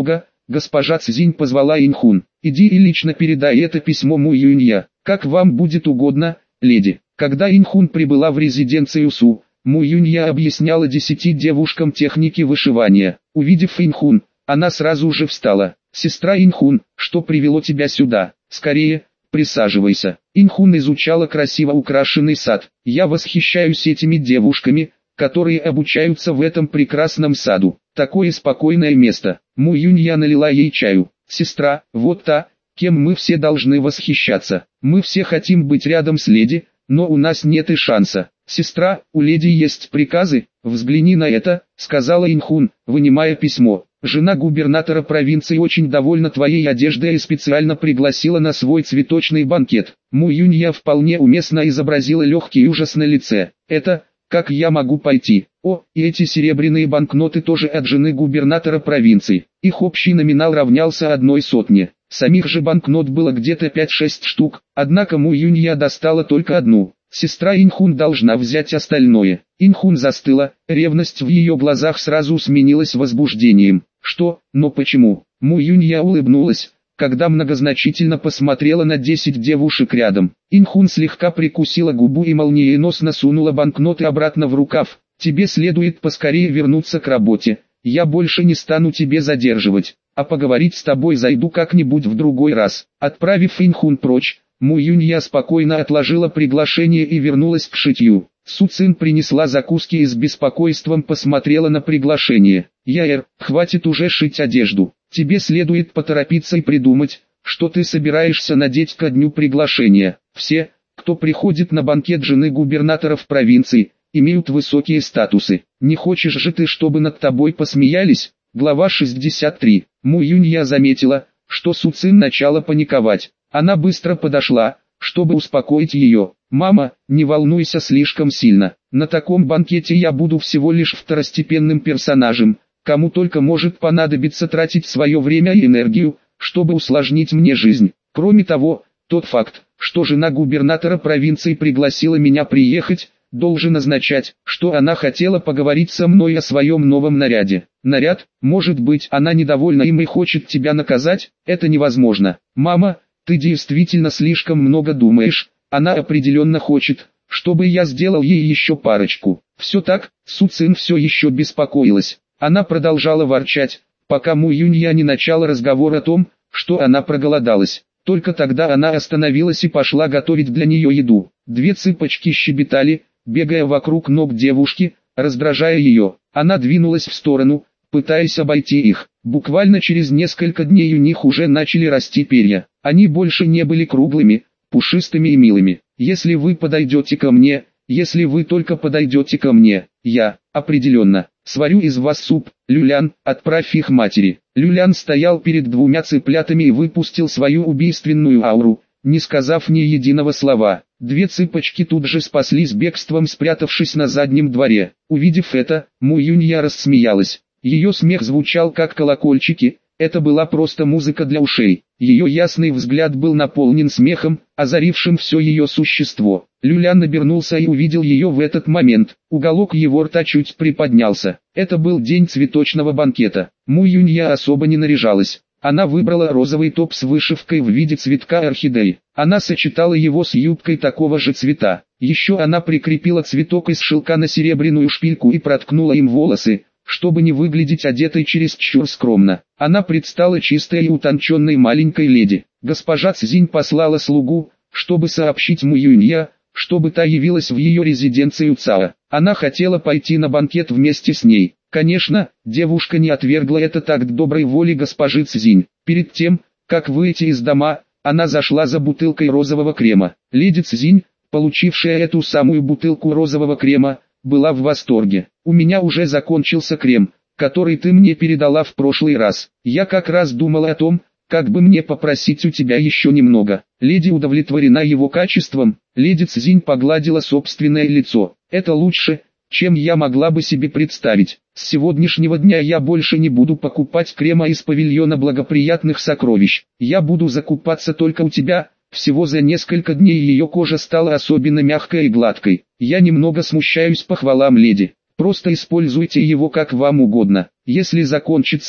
Госпожа Цзинь позвала Инхун. Иди и лично передай это письмо Му Юнья. Как вам будет угодно, леди. Когда Инхун прибыла в резиденцию Су, Му Юнья объясняла 10 девушкам техники вышивания. Увидев Инхун, она сразу же встала. «Сестра Инхун, что привело тебя сюда? Скорее, присаживайся». Инхун изучала красиво украшенный сад. «Я восхищаюсь этими девушками, которые обучаются в этом прекрасном саду. Такое спокойное место». Му Юнья налила ей чаю. «Сестра, вот та, кем мы все должны восхищаться. Мы все хотим быть рядом с леди, но у нас нет и шанса. Сестра, у леди есть приказы, взгляни на это», — сказала Инхун, вынимая письмо. «Жена губернатора провинции очень довольна твоей одеждой и специально пригласила на свой цветочный банкет». Му Юнья вполне уместно изобразила легкий ужас на лице. «Это, как я могу пойти? О, и эти серебряные банкноты тоже от жены губернатора провинции». Их общий номинал равнялся 1/100. Самих же банкнот было где-то 5-6 штук, однако Му Юнья достала только одну. Сестра Инхун должна взять остальное. Инхун застыла, ревность в ее глазах сразу сменилась возбуждением. «Что? Но почему?» Му Юнья улыбнулась, когда многозначительно посмотрела на 10 девушек рядом. Инхун слегка прикусила губу и молниеносно сунула банкноты обратно в рукав. «Тебе следует поскорее вернуться к работе. Я больше не стану тебе задерживать, а поговорить с тобой зайду как-нибудь в другой раз». Отправив Инхун прочь, Му Юнья спокойно отложила приглашение и вернулась к шитью. Су Цин принесла закуски и с беспокойством посмотрела на приглашение. «Яэр, хватит уже шить одежду. Тебе следует поторопиться и придумать, что ты собираешься надеть ко дню приглашения. Все, кто приходит на банкет жены губернаторов провинции, имеют высокие статусы. Не хочешь же ты, чтобы над тобой посмеялись?» Глава 63. Му Юнья заметила, что Су Цин начала паниковать. Она быстро подошла, чтобы успокоить ее. «Мама, не волнуйся слишком сильно. На таком банкете я буду всего лишь второстепенным персонажем, кому только может понадобиться тратить свое время и энергию, чтобы усложнить мне жизнь. Кроме того, тот факт, что жена губернатора провинции пригласила меня приехать, должен означать, что она хотела поговорить со мной о своем новом наряде. Наряд, может быть, она недовольна им и хочет тебя наказать? Это невозможно. Мама, ты действительно слишком много думаешь, она определенно хочет, чтобы я сделал ей еще парочку». Все так, Су Цин все еще беспокоилась. Она продолжала ворчать, пока Му Юнья не начала разговор о том, что она проголодалась. Только тогда она остановилась и пошла готовить для нее еду. 2 цыпочки щебетали, бегая вокруг ног девушки, раздражая ее. Она двинулась в сторону, пытаясь обойти их. Буквально через несколько дней у них уже начали расти перья. Они больше не были круглыми, пушистыми и милыми. «Если вы подойдете ко мне, если вы только подойдете ко мне, я, определенно, сварю из вас суп. Люлян, отправь их матери». Люлян стоял перед 2 цыплятами и выпустил свою убийственную ауру, не сказав ни единого слова. 2 цыпочки тут же спаслись бегством, спрятавшись на заднем дворе. Увидев это, Му Юнья рассмеялась. Ее смех звучал как колокольчики, это была просто музыка для ушей. Ее ясный взгляд был наполнен смехом, озарившим все ее существо. Люлян обернулся и увидел ее в этот момент. Уголок его рта чуть приподнялся. Это был день цветочного банкета. Му Юнья особо не наряжалась. Она выбрала розовый топ с вышивкой в виде цветка орхидеи. Она сочетала его с юбкой такого же цвета. Еще она прикрепила цветок из шелка на серебряную шпильку и проткнула им волосы, чтобы не выглядеть одетой чересчур скромно. Она предстала чистой и утонченной маленькой леди. Госпожа Цзинь послала слугу, чтобы сообщить Му Юнья, чтобы та явилась в ее резиденцию Цао. Она хотела пойти на банкет вместе с ней. Конечно, девушка не отвергла этот акт доброй воли госпожи Цзинь. Перед тем, как выйти из дома, она зашла за бутылкой розового крема. Леди Цзинь, получившая эту самую бутылку розового крема, была в восторге. «У меня уже закончился крем, который ты мне передала в прошлый раз. Я как раз думала о том, как бы мне попросить у тебя еще немного». Леди удовлетворена его качеством. Леди Цзинь погладила собственное лицо. «Это лучше, чем я могла бы себе представить. С сегодняшнего дня я больше не буду покупать крема из павильона благоприятных сокровищ. Я буду закупаться только у тебя». Всего за несколько дней ее кожа стала особенно мягкой и гладкой. «Я немного смущаюсь похвалам, леди. Просто используйте его как вам угодно. Если закончится,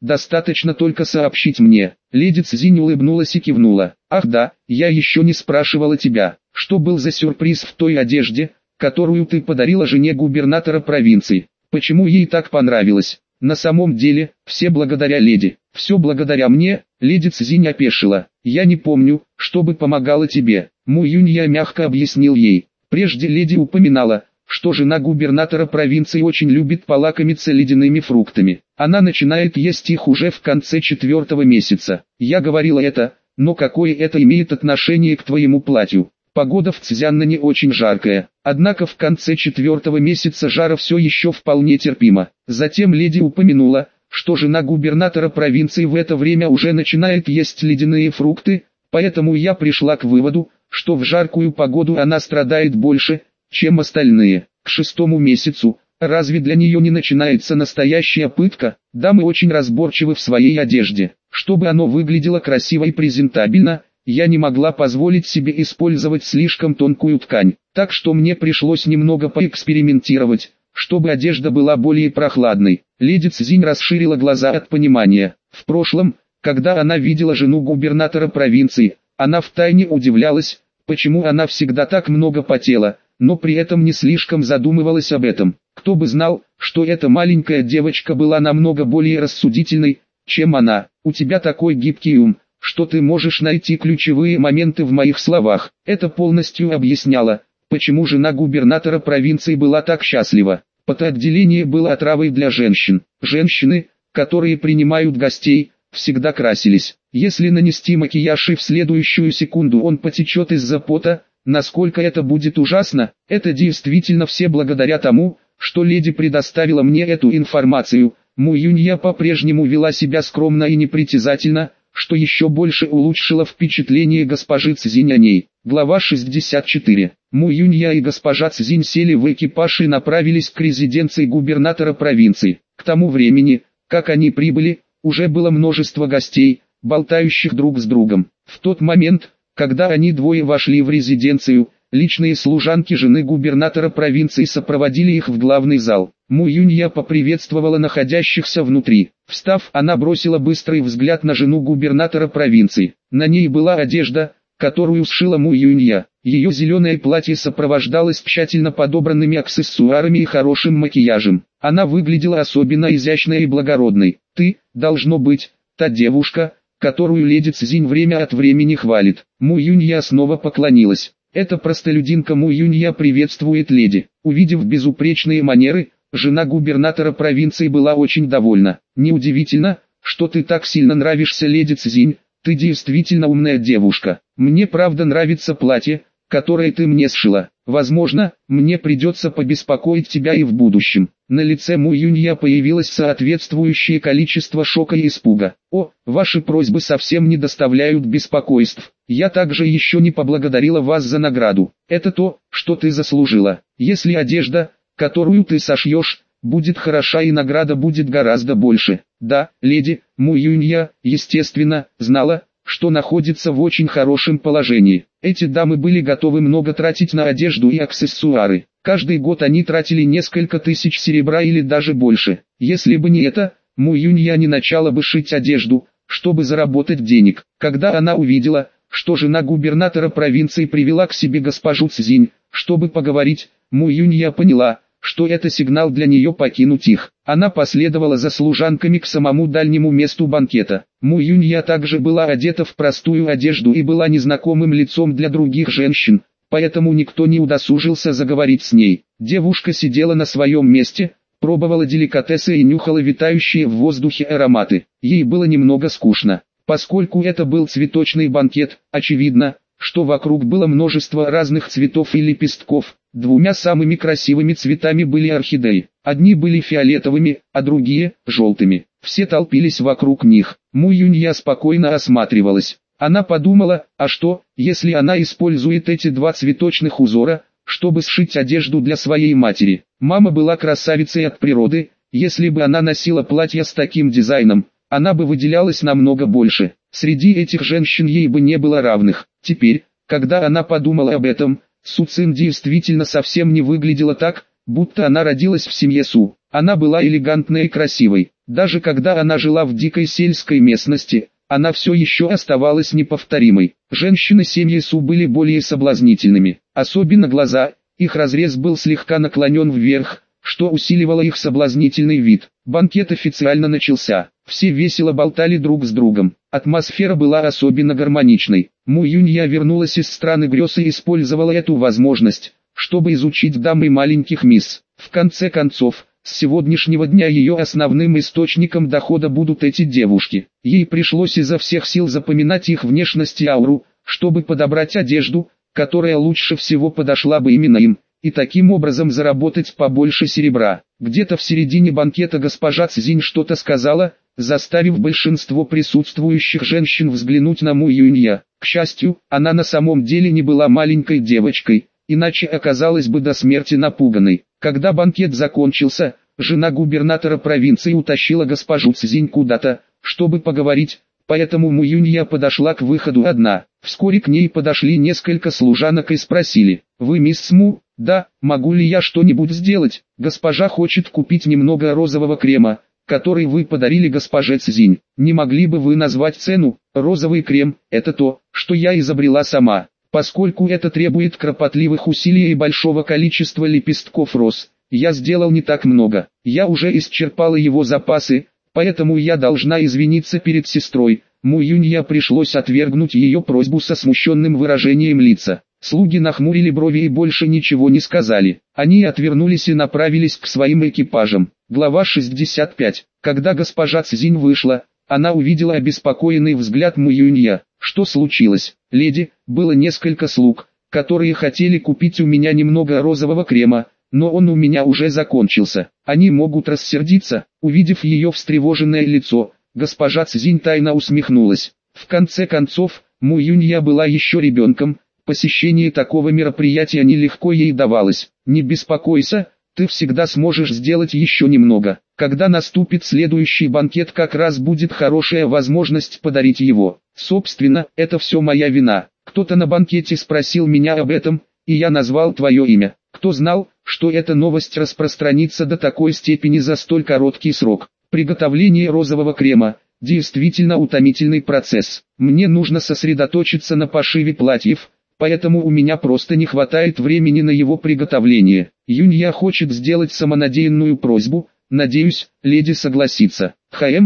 достаточно только сообщить мне». Леди Цзинь улыбнулась и кивнула. «Ах да, я еще не спрашивала тебя, что был за сюрприз в той одежде, которую ты подарила жене губернатора провинции? Почему ей так понравилось?» «На самом деле, все благодаря леди». «Все благодаря мне», леди Цзинь опешила. «Я не помню, чтобы помогала тебе». Му Юнья мягко объяснил ей. Прежде леди упоминала, что жена губернатора провинции очень любит полакомиться ледяными фруктами. Она начинает есть их уже в конце 4-го месяца. Я говорила это, но какое это имеет отношение к твоему платью? Погода в Цзянне не очень жаркая, однако в конце 4-го месяца жара все еще вполне терпимо. Затем леди упомянула, что жена губернатора провинции в это время уже начинает есть ледяные фрукты, поэтому я пришла к выводу, что в жаркую погоду она страдает больше, чем остальные. К 6-му месяцу, разве для нее не начинается настоящая пытка? Дамы очень разборчивы в своей одежде. Чтобы оно выглядело красиво и презентабельно, я не могла позволить себе использовать слишком тонкую ткань, так что мне пришлось немного поэкспериментировать, чтобы одежда была более прохладной. Леди Цзинь расширила глаза от понимания. В прошлом, когда она видела жену губернатора провинции, она втайне удивлялась, почему она всегда так много потела, но при этом не слишком задумывалась об этом. Кто бы знал, что эта маленькая девочка была намного более рассудительной, чем она. У тебя такой гибкий ум, что ты можешь найти ключевые моменты в моих словах. Это полностью объясняло, почему жена губернатора провинции была так счастлива. Потоотделение было отравой для женщин. Женщины, которые принимают гостей, всегда красились. Если нанести макияж и в следующую секунду он потечет из-за пота, насколько это будет ужасно, это действительно все благодаря тому, что леди предоставила мне эту информацию. Му Юнья по-прежнему вела себя скромно и непритязательно, что еще больше улучшило впечатление госпожи Цзинь о ней. Глава 64. Му Юнья и госпожа Цзинь сели в экипаж и направились к резиденции губернатора провинции. К тому времени, как они прибыли, уже было множество гостей, болтающих друг с другом. В тот момент, когда они двое вошли в резиденцию, личные служанки жены губернатора провинции сопроводили их в главный зал. Му Юнья поприветствовала находящихся внутри. Встав, она бросила быстрый взгляд на жену губернатора провинции. На ней была одежда, которую сшила Му Юнья. Ее зеленое платье сопровождалось тщательно подобранными аксессуарами и хорошим макияжем. Она выглядела особенно изящной и благородной. «Ты, должно быть, та девушка, которую леди Цзинь время от времени хвалит». Му Юнья снова поклонилась. «Эта простолюдинка Му Юнья приветствует леди». Увидев безупречные манеры, жена губернатора провинции была очень довольна. «Неудивительно, что ты так сильно нравишься леди Цзинь, ты действительно умная девушка. Мне правда нравится платье, которое ты мне сшила. Возможно, мне придется побеспокоить тебя и в будущем». На лице Му Юнья появилось соответствующее количество шока и испуга. «О, ваши просьбы совсем не доставляют беспокойств. Я также еще не поблагодарила вас за награду. Это то, что ты заслужила. Если одежда, которую ты сошьешь, будет хороша и награда будет гораздо больше». Да, леди Му Юнья, естественно, знала, что находится в очень хорошем положении. Эти дамы были готовы много тратить на одежду и аксессуары. Каждый год они тратили несколько тысяч серебра или даже больше. Если бы не это, Му Юнья не начала бы шить одежду, чтобы заработать денег. Когда она увидела, что жена губернатора провинции привела к себе госпожу Цзинь, чтобы поговорить, Му Юнья поняла, что это сигнал для нее покинуть их. Она последовала за служанками к самому дальнему месту банкета. Му Юнья также была одета в простую одежду и была незнакомым лицом для других женщин, поэтому никто не удосужился заговорить с ней. Девушка сидела на своем месте, пробовала деликатесы и нюхала витающие в воздухе ароматы. Ей было немного скучно. Поскольку это был цветочный банкет, очевидно, что вокруг было множество разных цветов и лепестков. Двумя самыми красивыми цветами были орхидеи. Одни были фиолетовыми, а другие – желтыми. Все толпились вокруг них. Му Юнья спокойно осматривалась. Она подумала, а что, если она использует эти два цветочных узора, чтобы сшить одежду для своей матери. Мама была красавицей от природы, если бы она носила платье с таким дизайном, она бы выделялась намного больше. Среди этих женщин ей бы не было равных. Теперь, когда она подумала об этом, Су Цин действительно совсем не выглядела так, будто она родилась в семье Су. Она была элегантной и красивой. Даже когда она жила в дикой сельской местности, она все еще оставалась неповторимой. Женщины семьи Су были более соблазнительными, особенно глаза, их разрез был слегка наклонен вверх, что усиливало их соблазнительный вид. Банкет официально начался, все весело болтали друг с другом, атмосфера была особенно гармоничной. Му Юнья вернулась из страны грез и использовала эту возможность, чтобы изучить дамы маленьких мисс. В конце концов, с сегодняшнего дня ее основным источником дохода будут эти девушки. Ей пришлось изо всех сил запоминать их внешность и ауру, чтобы подобрать одежду, которая лучше всего подошла бы именно им, и таким образом заработать побольше серебра. Где-то в середине банкета госпожа Цзинь что-то сказала, заставив большинство присутствующих женщин взглянуть на Му Юнья. К счастью, она на самом деле не была маленькой девочкой, иначе оказалась бы до смерти напуганной. Когда банкет закончился, жена губернатора провинции утащила госпожу Цзинь куда-то, чтобы поговорить, поэтому Му Юнья подошла к выходу одна. Вскоре к ней подошли несколько служанок и спросили: «Вы мисс Му?» «Да, могу ли я что-нибудь сделать? Госпожа хочет купить немного розового крема, который вы подарили госпоже Цзинь. Не могли бы вы назвать цену?» «Розовый крем – это то, что я изобрела сама. Поскольку это требует кропотливых усилий и большого количества лепестков роз, я сделал не так много. Я уже исчерпала его запасы, поэтому я должна извиниться перед сестрой». Му Юнья пришлось отвергнуть ее просьбу со смущенным выражением лица. Слуги нахмурили брови и больше ничего не сказали. Они отвернулись и направились к своим экипажам. Глава 65. Когда госпожа Цзинь вышла, она увидела обеспокоенный взгляд Му Юнья. «Что случилось, леди?» «Было несколько слуг, которые хотели купить у меня немного розового крема, но он у меня уже закончился. Они могут рассердиться». Увидев ее встревоженное лицо, госпожа Цзинь тайно усмехнулась. В конце концов, Му Юнья была еще ребенком, посещение такого мероприятия нелегко ей давалось. «Не беспокойся, ты всегда сможешь сделать еще немного. Когда наступит следующий банкет, как раз будет хорошая возможность подарить его. Собственно, это все моя вина. Кто-то на банкете спросил меня об этом, и я назвал твое имя. Кто знал, что эта новость распространится до такой степени за столь короткий срок?» Приготовление розового крема – действительно утомительный процесс. Мне нужно сосредоточиться на пошиве платьев, поэтому у меня просто не хватает времени на его приготовление. Юнья хочет сделать самонадеянную просьбу, надеюсь, леди согласится.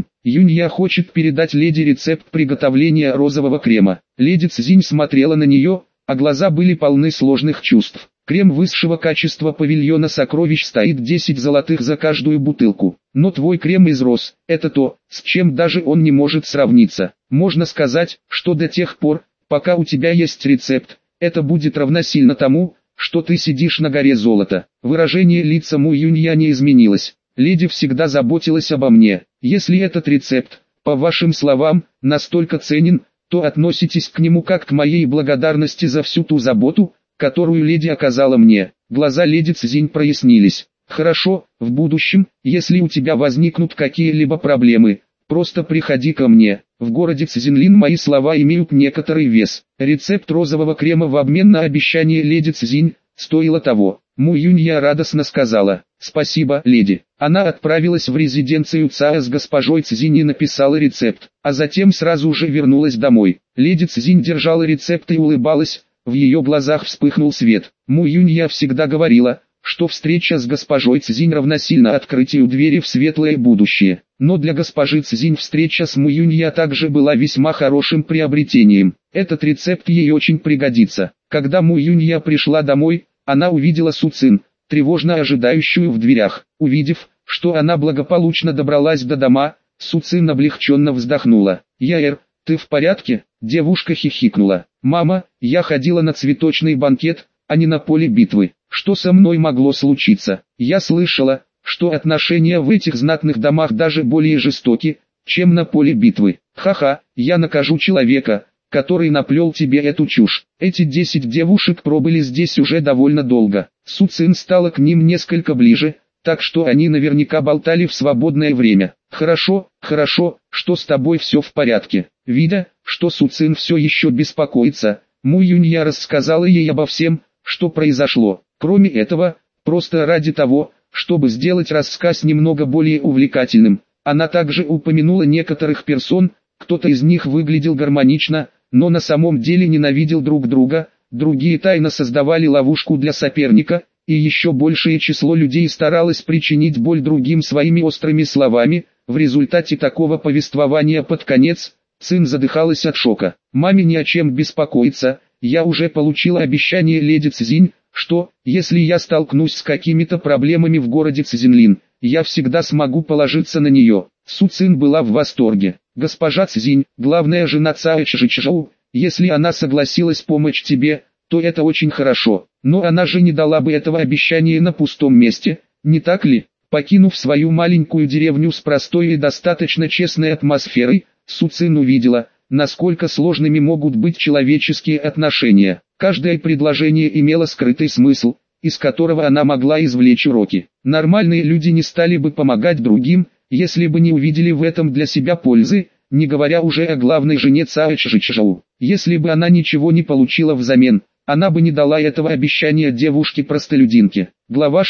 Юнья хочет передать леди рецепт приготовления розового крема. Леди Цзинь смотрела на нее, а глаза были полны сложных чувств. Крем высшего качества павильона сокровищ стоит 10 золотых за каждую бутылку. Но твой крем из роз – это то, с чем даже он не может сравниться. Можно сказать, что до тех пор, пока у тебя есть рецепт, это будет равносильно тому, что ты сидишь на горе золота. Выражение лица Му Юнья не изменилось. Леди всегда заботилась обо мне. Если этот рецепт, по вашим словам, настолько ценен, то относитесь к нему как к моей благодарности за всю ту заботу, которую леди оказала мне. Глаза леди Цзинь прояснились. Хорошо, в будущем, если у тебя возникнут какие-либо проблемы, просто приходи ко мне. В городе Цзинлин мои слова имеют некоторый вес. Рецепт розового крема в обмен на обещание леди Цзинь стоило того. Му Юнья радостно сказала: «Спасибо, леди». Она отправилась в резиденцию Цая с госпожой Цзинь и написала рецепт, а затем сразу же вернулась домой. Леди Цзинь держала рецепт и улыбалась, в ее глазах вспыхнул свет. Му Юнья всегда говорила, что встреча с госпожой Цзинь равносильна открытию двери в светлое будущее. Но для госпожи Цзинь встреча с Му Юнья также была весьма хорошим приобретением. Этот рецепт ей очень пригодится. Когда Му Юнья пришла домой, она увидела Су Цин, тревожно ожидающую в дверях. Увидев, что она благополучно добралась до дома, Су Цин облегченно вздохнула. «Яэр, ты в порядке?» Девушка хихикнула. «Мама, я ходила на цветочный банкет, а не на поле битвы. Что со мной могло случиться? Я слышала, что отношения в этих знатных домах даже более жестоки, чем на поле битвы. Ха-ха, я накажу человека, который наплел тебе эту чушь». Эти 10 девушек пробыли здесь уже довольно долго. Су Цин стала к ним несколько ближе, так что они наверняка болтали в свободное время. «Хорошо, что с тобой все в порядке». Видя, что Су Цин все еще беспокоится, Му Юнья рассказала ей обо всем, что произошло. Кроме этого, просто ради того, чтобы сделать рассказ немного более увлекательным, Она также упомянула некоторых персон, кто-то из них выглядел гармонично, но на самом деле ненавидел друг друга, другие тайно создавали ловушку для соперника, и еще большее число людей старалось причинить боль другим своими острыми словами. В результате такого повествования под конец, Цин задыхалась от шока. «Маме не о чем беспокоиться, я уже получила обещание леди Цзинь, что, если я столкнусь с какими-то проблемами в городе Цзинлин, я всегда смогу положиться на нее». Су Цин была в восторге. «Госпожа Цзинь, главная жена Цао Чжичжоу, если она согласилась помочь тебе, то это очень хорошо, но она же не дала бы этого обещания на пустом месте, не так ли?» Покинув свою маленькую деревню с простой и достаточно честной атмосферой, Су Цин увидела, насколько сложными могут быть человеческие отношения. Каждое предложение имело скрытый смысл, из которого она могла извлечь уроки. Нормальные люди не стали бы помогать другим, если бы не увидели в этом для себя пользы, не говоря уже о главной жене Цао Чжичжоу. Если бы она ничего не получила взамен, она бы не дала этого обещания девушке-простолюдинке. Глава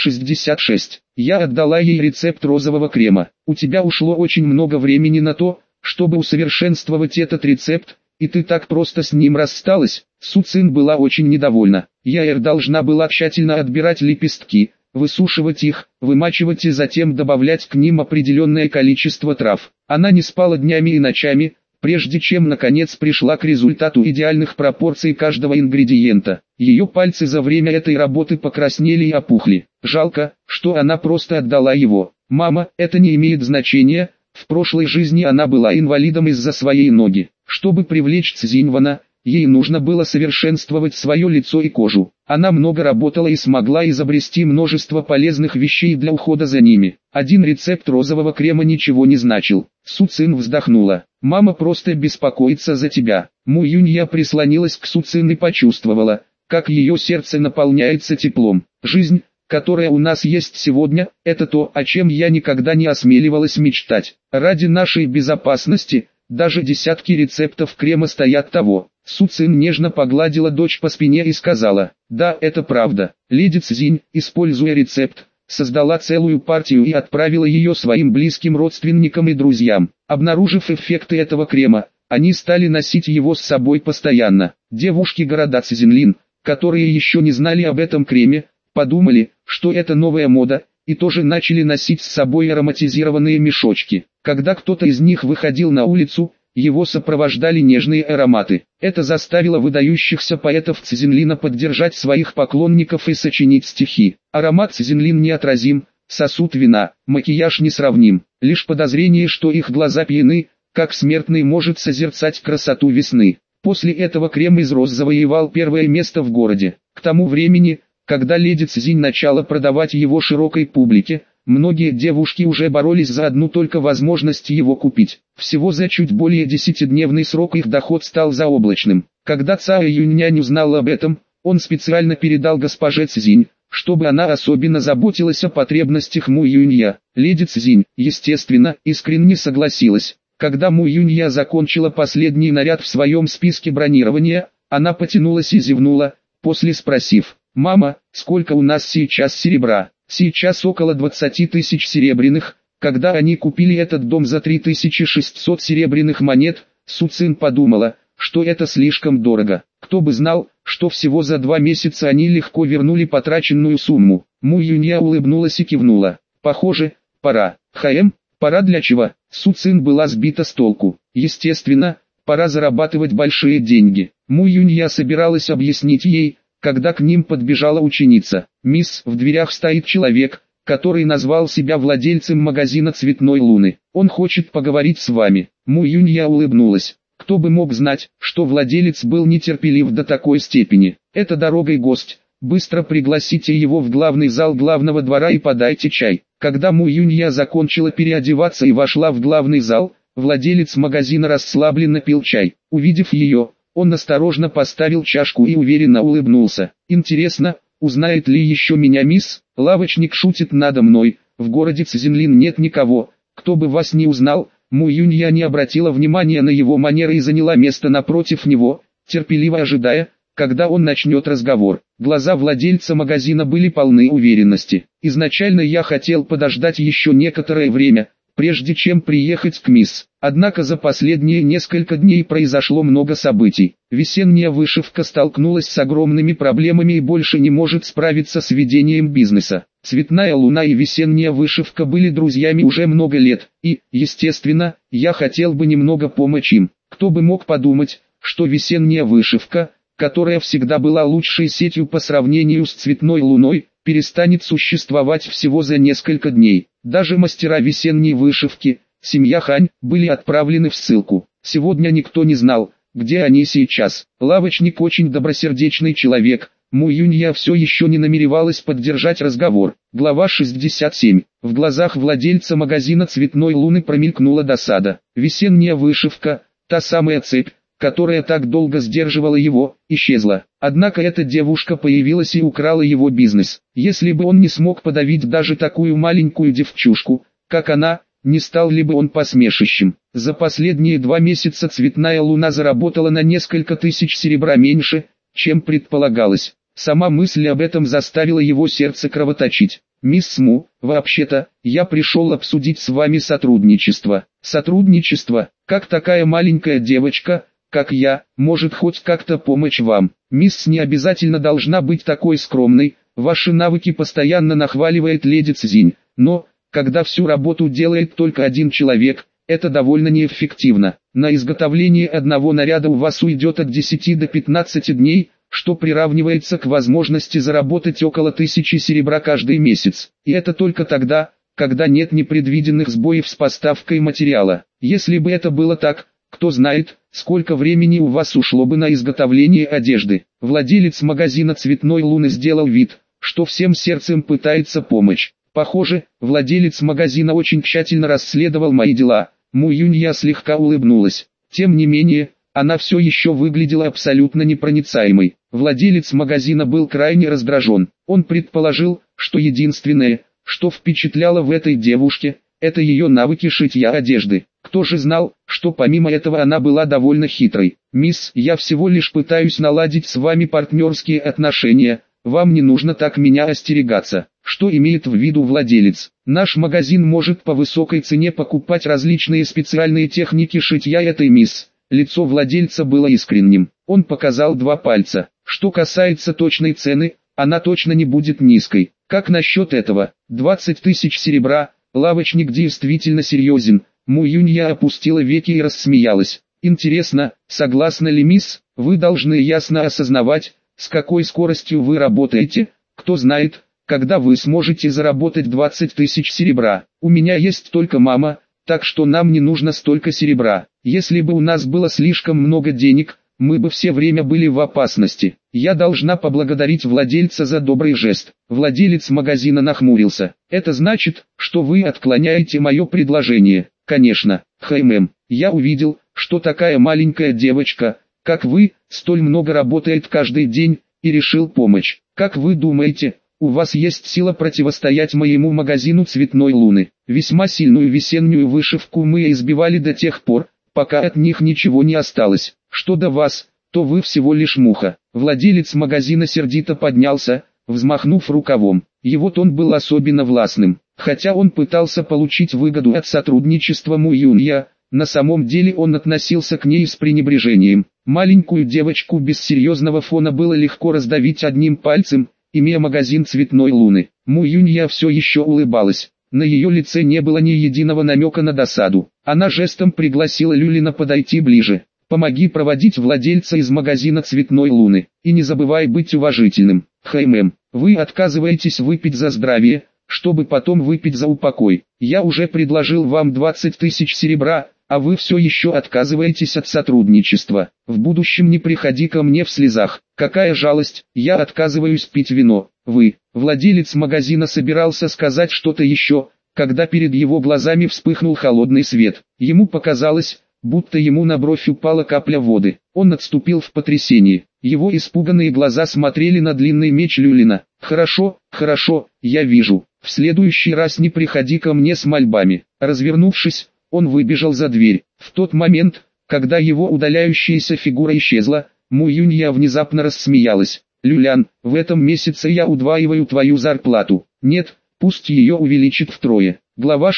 66. Я отдала ей рецепт розового крема. У тебя ушло очень много времени на то, чтобы усовершенствовать этот рецепт, и ты так просто с ним рассталась. Су Цин была очень недовольна. Я должна была тщательно отбирать лепестки, высушивать их, вымачивать и затем добавлять к ним определенное количество трав. Она не спала днями и ночами, прежде чем наконец пришла к результату идеальных пропорций каждого ингредиента. Ее пальцы за время этой работы покраснели и опухли. Жалко, что она просто отдала его. «Мама, это не имеет значения, в прошлой жизни она была инвалидом из-за своей ноги. Чтобы привлечь Цзиньвана, ей нужно было совершенствовать свое лицо и кожу. Она много работала и смогла изобрести множество полезных вещей для ухода за ними. Один рецепт розового крема ничего не значил». Су Цин вздохнула. «Мама просто беспокоится за тебя». Му Юнья прислонилась к Су Цин и почувствовала, как ее сердце наполняется теплом. «Жизнь, которая у нас есть сегодня, это то, о чем я никогда не осмеливалась мечтать. Ради нашей безопасности, даже десятки рецептов крема стоят того». Су Цин нежно погладила дочь по спине и сказала: «Да, это правда». Леди Цзинь, используя рецепт, создала целую партию и отправила ее своим близким родственникам и друзьям. Обнаружив эффекты этого крема, они стали носить его с собой постоянно. Девушки города Цзинлин, которые еще не знали об этом креме, подумали, что это новая мода, и тоже начали носить с собой ароматизированные мешочки. Когда кто-то из них выходил на улицу, его сопровождали нежные ароматы. Это заставило выдающихся поэтов Цзинлина поддержать своих поклонников и сочинить стихи. Аромат Цзинлин неотразим, сосуд вина, макияж несравним. Лишь подозрение, что их глаза пьяны, как смертный может созерцать красоту весны. После этого крем из роз завоевал первое место в городе. К тому времени, когда леди Цзинь начала продавать его широкой публике, многие девушки уже боролись за одну только возможность его купить. Всего за чуть более 10-дневный срок их доход стал заоблачным. Когда Цао Юньнянь узнал об этом, он специально передал госпоже Цзинь, чтобы она особенно заботилась о потребностях Му Юнья. Леди Цзинь, естественно, искренне согласилась. Когда Му Юнья закончила последний наряд в своем списке бронирования, она потянулась и зевнула, после спросив: «Мама, сколько у нас сейчас серебра?» «Сейчас около 20 тысяч серебряных». Когда они купили этот дом за 3600 серебряных монет, Су Цин подумала, что это слишком дорого. Кто бы знал, что всего за 2 месяца они легко вернули потраченную сумму. Му Юнья улыбнулась и кивнула. «Похоже, пора». Пора для чего?» Су Цин была сбита с толку. Естественно, пора зарабатывать большие деньги. Му Юнья собиралась объяснить ей, когда к ним подбежала ученица. «Мисс, в дверях стоит человек, который назвал себя владельцем магазина цветной луны. Он хочет поговорить с вами». Му Юнья улыбнулась. Кто бы мог знать, что владелец был нетерпелив до такой степени. «Это дорогой гость. Быстро пригласите его в главный зал главного двора и подайте чай». Когда Му Юнья закончила переодеваться и вошла в главный зал, владелец магазина расслабленно пил чай. Увидев ее, он осторожно поставил чашку и уверенно улыбнулся. «Интересно, узнает ли еще меня мисс? Лавочник шутит надо мной. В городе Цзинлин нет никого, кто бы вас не узнал». Му Юнья не обратила внимания на его манеры и заняла место напротив него, терпеливо ожидая, когда он начнет разговор. Глаза владельца магазина были полны уверенности. «Изначально я хотел подождать еще некоторое время, прежде чем приехать к мисс. Однако за последние несколько дней произошло много событий. Весенняя вышивка столкнулась с огромными проблемами и больше не может справиться с ведением бизнеса. Цветная луна и весенняя вышивка были друзьями уже много лет, и, естественно, я хотел бы немного помочь им. Кто бы мог подумать, что весенняя вышивка, которая всегда была лучшей сетью по сравнению с цветной луной, перестанет существовать всего за несколько дней. Даже мастера весенней вышивки, семья Хань, были отправлены в ссылку. Сегодня никто не знал, где они сейчас. Лавочник очень добросердечный человек. Му Юнья все еще не намеревалась поддержать разговор. Глава 67. В глазах владельца магазина цветной луны промелькнула досада. Весенняя вышивка, та самая цепь, которая так долго сдерживала его, исчезла. Однако эта девушка появилась и украла его бизнес. Если бы он не смог подавить даже такую маленькую девчушку, как она, не стал ли бы он посмешищем. За последние 2 месяца цветная луна заработала на несколько тысяч серебра меньше, чем предполагалось. Сама мысль об этом заставила его сердце кровоточить. «Мисс Му, вообще-то, я пришел обсудить с вами сотрудничество». «Сотрудничество? Как такая маленькая девочка, как я, может хоть как-то помочь вам? Мисс не обязательно должна быть такой скромной, ваши навыки постоянно нахваливает леди Цзинь, но, когда всю работу делает только один человек, это довольно неэффективно. На изготовление одного наряда у вас уйдет от 10 до 15 дней, что приравнивается к возможности заработать около 1000 серебра каждый месяц. И это только тогда, когда нет непредвиденных сбоев с поставкой материала. Если бы это было так, кто знает, сколько времени у вас ушло бы на изготовление одежды. Владелец магазина цветной луны сделал вид, что всем сердцем пытается помочь. Похоже, владелец магазина очень тщательно расследовал мои дела. Му Юнья слегка улыбнулась. Тем не менее, она все еще выглядела абсолютно непроницаемой. Владелец магазина был крайне раздражен. Он предположил, что единственное, что впечатляло в этой девушке, это ее навыки шитья одежды. Кто же знал, что помимо этого она была довольно хитрой. «Мисс, я всего лишь пытаюсь наладить с вами партнерские отношения, вам не нужно так меня остерегаться». Что имеет в виду владелец? Наш магазин может по высокой цене покупать различные специальные техники шитья этой мисс. Лицо владельца было искренним. Он показал 2 пальца. Что касается точной цены, она точно не будет низкой. Как насчет этого? 20 тысяч серебра. Лавочник действительно серьезен. Му Юнья опустила веки и рассмеялась. Интересно, согласна ли мисс? Вы должны ясно осознавать, с какой скоростью вы работаете. Кто знает, когда вы сможете заработать 20 тысяч серебра. У меня есть только мама, так что нам не нужно столько серебра. Если бы у нас было слишком много денег, мы бы все время были в опасности. Я должна поблагодарить владельца за добрый жест. Владелец магазина нахмурился. Это значит, что вы отклоняете мое предложение. Конечно, мэм, я увидел, что такая маленькая девочка, как вы, столь много работает каждый день, и решил помочь. Как вы думаете, у вас есть сила противостоять моему магазину цветной луны? Весьма сильную весеннюю вышивку мы избивали до тех пор, пока от них ничего не осталось. Что до вас, то вы всего лишь муха. Владелец магазина сердито поднялся, взмахнув рукавом. Его тон был особенно властным. Хотя он пытался получить выгоду от сотрудничества Му Юнья, на самом деле он относился к ней с пренебрежением. Маленькую девочку без серьезного фона было легко раздавить одним пальцем, имея магазин цветной луны. Му Юнья все еще улыбалась. На ее лице не было ни единого намека на досаду. Она жестом пригласила Люлина подойти ближе. «Помоги проводить владельца из магазина цветной луны. И не забывай быть уважительным. Мэм, вы отказываетесь выпить за здравие, чтобы потом выпить за упокой. Я уже предложил вам 20 тысяч серебра, а вы все еще отказываетесь от сотрудничества. В будущем не приходи ко мне в слезах. Какая жалость, я отказываюсь пить вино. Вы». Владелец магазина собирался сказать что-то еще, когда перед его глазами вспыхнул холодный свет. Ему показалось, будто ему на бровь упала капля воды. Он отступил в потрясении. Его испуганные глаза смотрели на длинный меч Люлина. «Хорошо, хорошо, я вижу. В следующий раз не приходи ко мне с мольбами». Развернувшись, он выбежал за дверь. В тот момент, когда его удаляющаяся фигура исчезла, Му Юнья внезапно рассмеялась. «Люлян, в этом месяце я удваиваю твою зарплату». «Нет, пусть ее увеличит втрое. Глава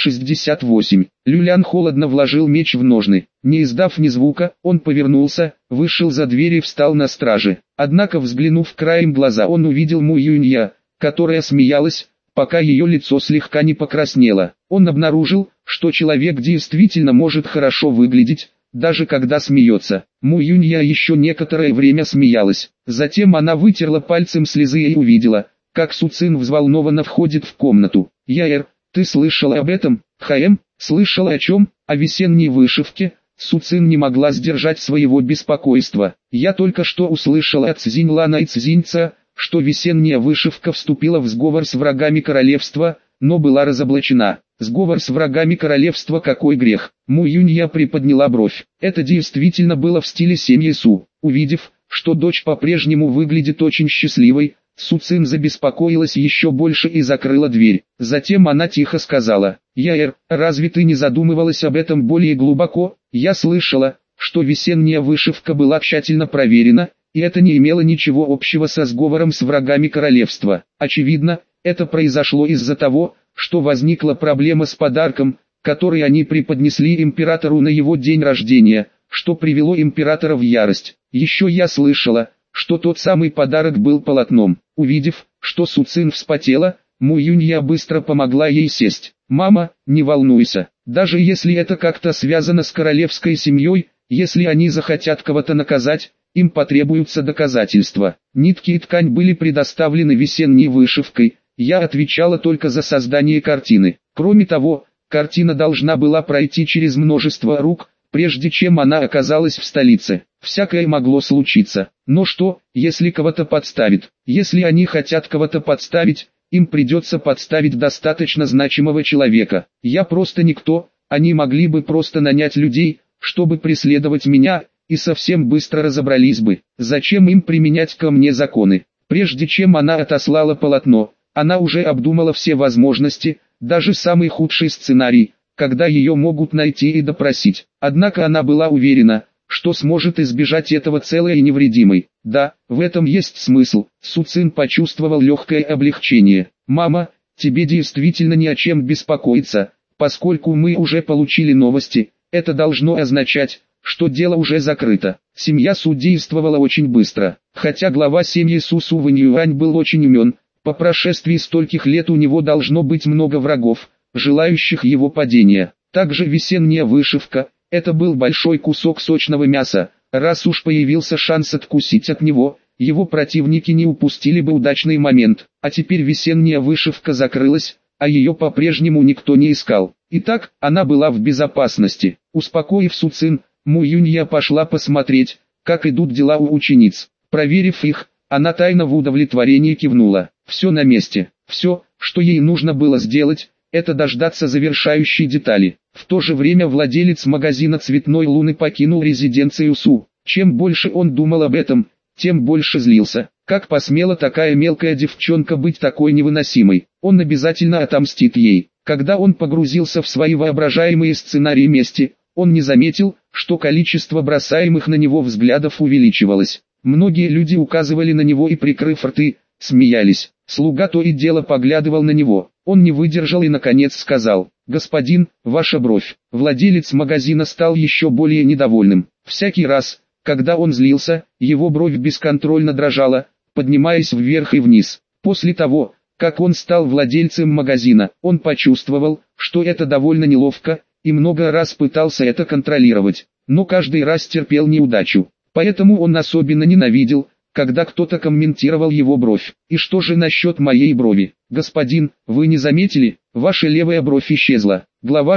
68. Люлян холодно вложил меч в ножны. Не издав ни звука, он повернулся, вышел за дверь и встал на страже. Однако, взглянув краем глаза, он увидел Му Юнья, которая смеялась, пока ее лицо слегка не покраснело. Он обнаружил, что человек действительно может хорошо выглядеть, даже когда смеется. Му Юнья еще некоторое время смеялась. Затем она вытерла пальцем слезы и увидела, как Су Цин взволнованно входит в комнату. «Яэр, ты слышала об этом?» Слышала о чем? О весенней вышивке?» Су Цин не могла сдержать своего беспокойства. «Я только что услышала от Цзинь Лана и Цзиньца, что весенняя вышивка вступила в сговор с врагами королевства, но была разоблачена». «Сговор с врагами королевства, какой грех?» Му Юнья приподняла бровь. Это действительно было в стиле семьи Су. Увидев, что дочь по-прежнему выглядит очень счастливой, Су Цин забеспокоилась еще больше и закрыла дверь. Затем она тихо сказала: «Яэр, разве ты не задумывалась об этом более глубоко? Я слышала, что весенняя вышивка была тщательно проверена, и это не имело ничего общего со сговором с врагами королевства. Очевидно, это произошло из-за того, что возникла проблема с подарком, который они преподнесли императору на его день рождения, что привело императора в ярость. Еще я слышала, что тот самый подарок был полотном». Увидев, что Су Цин вспотела, Му Юнья быстро помогла ей сесть. «Мама, не волнуйся, даже если это как-то связано с королевской семьей, если они захотят кого-то наказать, им потребуются доказательства. Нитки и ткань были предоставлены весенней вышивкой, я отвечала только за создание картины. Кроме того, картина должна была пройти через множество рук, прежде чем она оказалась в столице. Всякое могло случиться. Но что, если кого-то подставит? Если они хотят кого-то подставить, им придется подставить достаточно значимого человека. Я просто никто, они могли бы просто нанять людей, чтобы преследовать меня, и совсем быстро разобрались бы. Зачем им применять ко мне законы?» Прежде чем она отослала полотно, она уже обдумала все возможности, даже самый худший сценарий, когда ее могут найти и допросить. Однако она была уверена, что сможет избежать этого целой и невредимой. Да, в этом есть смысл. Су Цин почувствовал легкое облегчение. «Мама, тебе действительно не о чем беспокоиться, поскольку мы уже получили новости, это должно означать, что дело уже закрыто». Семья Су действовала очень быстро. Хотя глава семьи Су Вэньюань был очень умен, по прошествии стольких лет у него должно быть много врагов, желающих его падения. Также весенняя вышивка – это был большой кусок сочного мяса. Раз уж появился шанс откусить от него, его противники не упустили бы удачный момент. А теперь весенняя вышивка закрылась, а ее по-прежнему никто не искал. Итак, она была в безопасности. Успокоив Су Цин, Му Юнья пошла посмотреть, как идут дела у учениц. Проверив их, она тайно в удовлетворении кивнула. Все на месте. Все, что ей нужно было сделать, это дождаться завершающей детали. В то же время владелец магазина «Цветной Луны» покинул резиденцию Су. Чем больше он думал об этом, тем больше злился. Как посмела такая мелкая девчонка быть такой невыносимой? Он обязательно отомстит ей. Когда он погрузился в свои воображаемые сценарии мести, он не заметил, что количество бросаемых на него взглядов увеличивалось. Многие люди указывали на него и, прикрыв рты, смеялись. Слуга то и дело поглядывал на него. Он не выдержал и наконец сказал: «Господин, ваша бровь». Владелец магазина стал еще более недовольным. Всякий раз, когда он злился, его бровь бесконтрольно дрожала, поднимаясь вверх и вниз. После того, как он стал владельцем магазина, он почувствовал, что это довольно неловко, и много раз пытался это контролировать, но каждый раз терпел неудачу. Поэтому он особенно ненавидел, когда кто-то комментировал его бровь. «И что же насчет моей брови? Господин, вы не заметили? Ваша левая бровь исчезла». Глава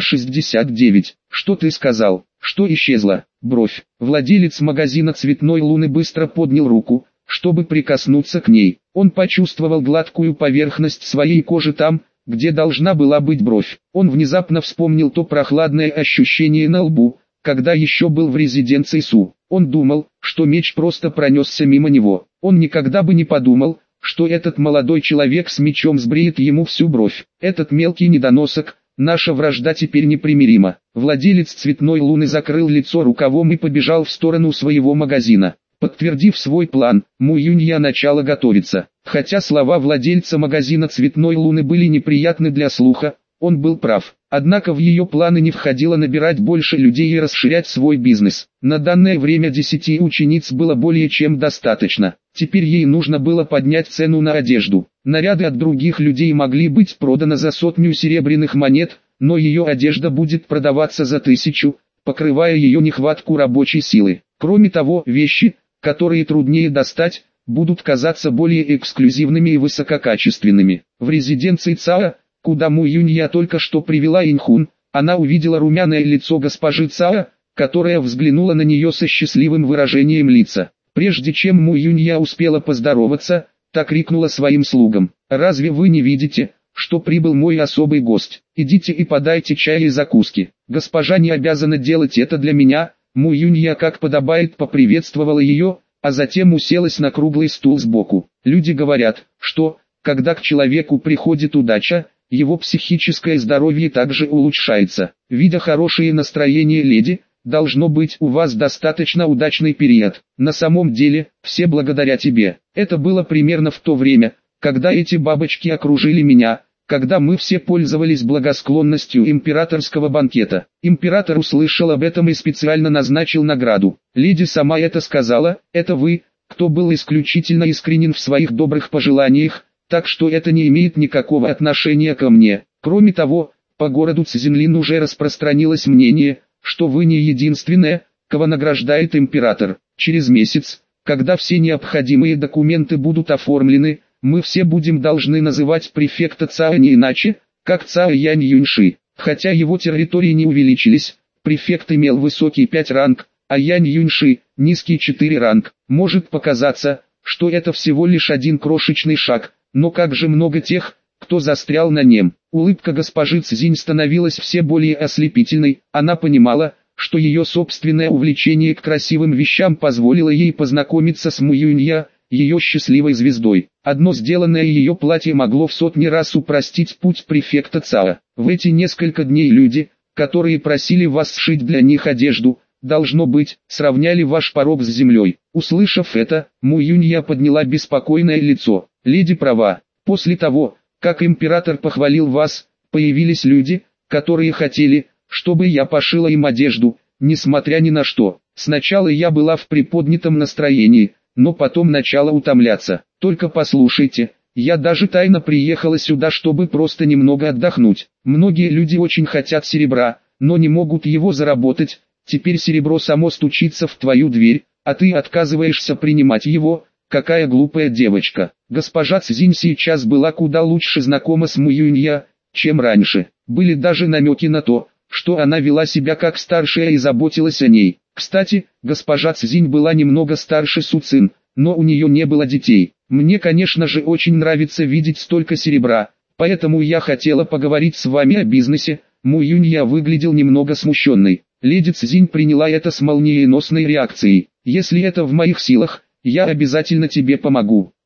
69. «Что ты сказал? Что исчезла?» «Бровь». Владелец магазина «Цветной Луны» быстро поднял руку, чтобы прикоснуться к ней. Он почувствовал гладкую поверхность своей кожи там, где должна была быть бровь. Он внезапно вспомнил то прохладное ощущение на лбу, когда еще был в резиденции Су. Он думал, что меч просто пронесся мимо него. Он никогда бы не подумал, что этот молодой человек с мечом сбреет ему всю бровь. Этот мелкий недоносок, наша вражда теперь непримирима. Владелец «Цветной Луны» закрыл лицо рукавом и побежал в сторону своего магазина. Подтвердив свой план, Му Юнья начала готовиться. Хотя слова владельца магазина «Цветной Луны» были неприятны для слуха, Он был прав. Однако в ее планы не входило набирать больше людей и расширять свой бизнес. На данное время 10 учениц было более чем достаточно. Теперь ей нужно было поднять цену на одежду. Наряды от других людей могли быть проданы за 100 серебряных монет, но ее одежда будет продаваться за 1000, покрывая ее нехватку рабочей силы. Кроме того, вещи, которые труднее достать, будут казаться более эксклюзивными и высококачественными. В резиденции Цао, куда Му Юнья только что привела Инхун, она увидела румяное лицо госпожи Цао, которая взглянула на нее со счастливым выражением лица. Прежде чем Му Юнья успела поздороваться, та крикнула своим слугам: «Разве вы не видите, что прибыл мой особый гость? Идите и подайте чай и закуски. Госпожа не обязана делать это для меня». Му Юнья как подобает поприветствовала ее, а затем уселась на круглый стул сбоку. Люди говорят, что, когда к человеку приходит удача, его психическое здоровье также улучшается. Видя хорошее настроение леди, должно быть у вас достаточно удачный период. На самом деле, все благодаря тебе. Это было примерно в то время, когда эти бабочки окружили меня, когда мы все пользовались благосклонностью императорского банкета. Император услышал об этом и специально назначил награду. Леди сама это сказала, это вы, кто был исключительно искренен в своих добрых пожеланиях, так что это не имеет никакого отношения ко мне. Кроме того, по городу Цзинлин уже распространилось мнение, что вы не единственная, кого награждает император. Через месяц, когда все необходимые документы будут оформлены, мы все будем должны называть префекта Цао не иначе, как Цао Янь Юньши. Хотя его территории не увеличились, префект имел высокий 5 ранг, а Янь Юньши – низкий 4 ранг. Может показаться, что это всего лишь один крошечный шаг, но как же много тех, кто застрял на нем. Улыбка госпожи Цзинь становилась все более ослепительной, она понимала, что ее собственное увлечение к красивым вещам позволило ей познакомиться с Му Юнья, ее счастливой звездой. Одно сделанное ее платье могло в сотни раз упростить путь префекта Цао. В эти несколько дней люди, которые просили вас сшить для них одежду, должно быть, сравняли ваш порог с землей. Услышав это, Му Юнья подняла беспокойное лицо. Леди права. После того, как император похвалил вас, появились люди, которые хотели, чтобы я пошила им одежду, несмотря ни на что. Сначала я была в приподнятом настроении, но потом начала утомляться. Только послушайте, я даже тайно приехала сюда, чтобы просто немного отдохнуть. Многие люди очень хотят серебра, но не могут его заработать. Теперь серебро само стучится в твою дверь, а ты отказываешься принимать его. Какая глупая девочка. Госпожа Цзинь сейчас была куда лучше знакома с Му Юнья, чем раньше. Были даже намеки на то, что она вела себя как старшая и заботилась о ней. Кстати, госпожа Цзинь была немного старше Су Цин, но у нее не было детей. Мне, конечно же, очень нравится видеть столько серебра, поэтому я хотела поговорить с вами о бизнесе. Му Юнья выглядел немного смущенной. Леди Цзинь приняла это с молниеносной реакцией. Если это в моих силах, я обязательно тебе помогу.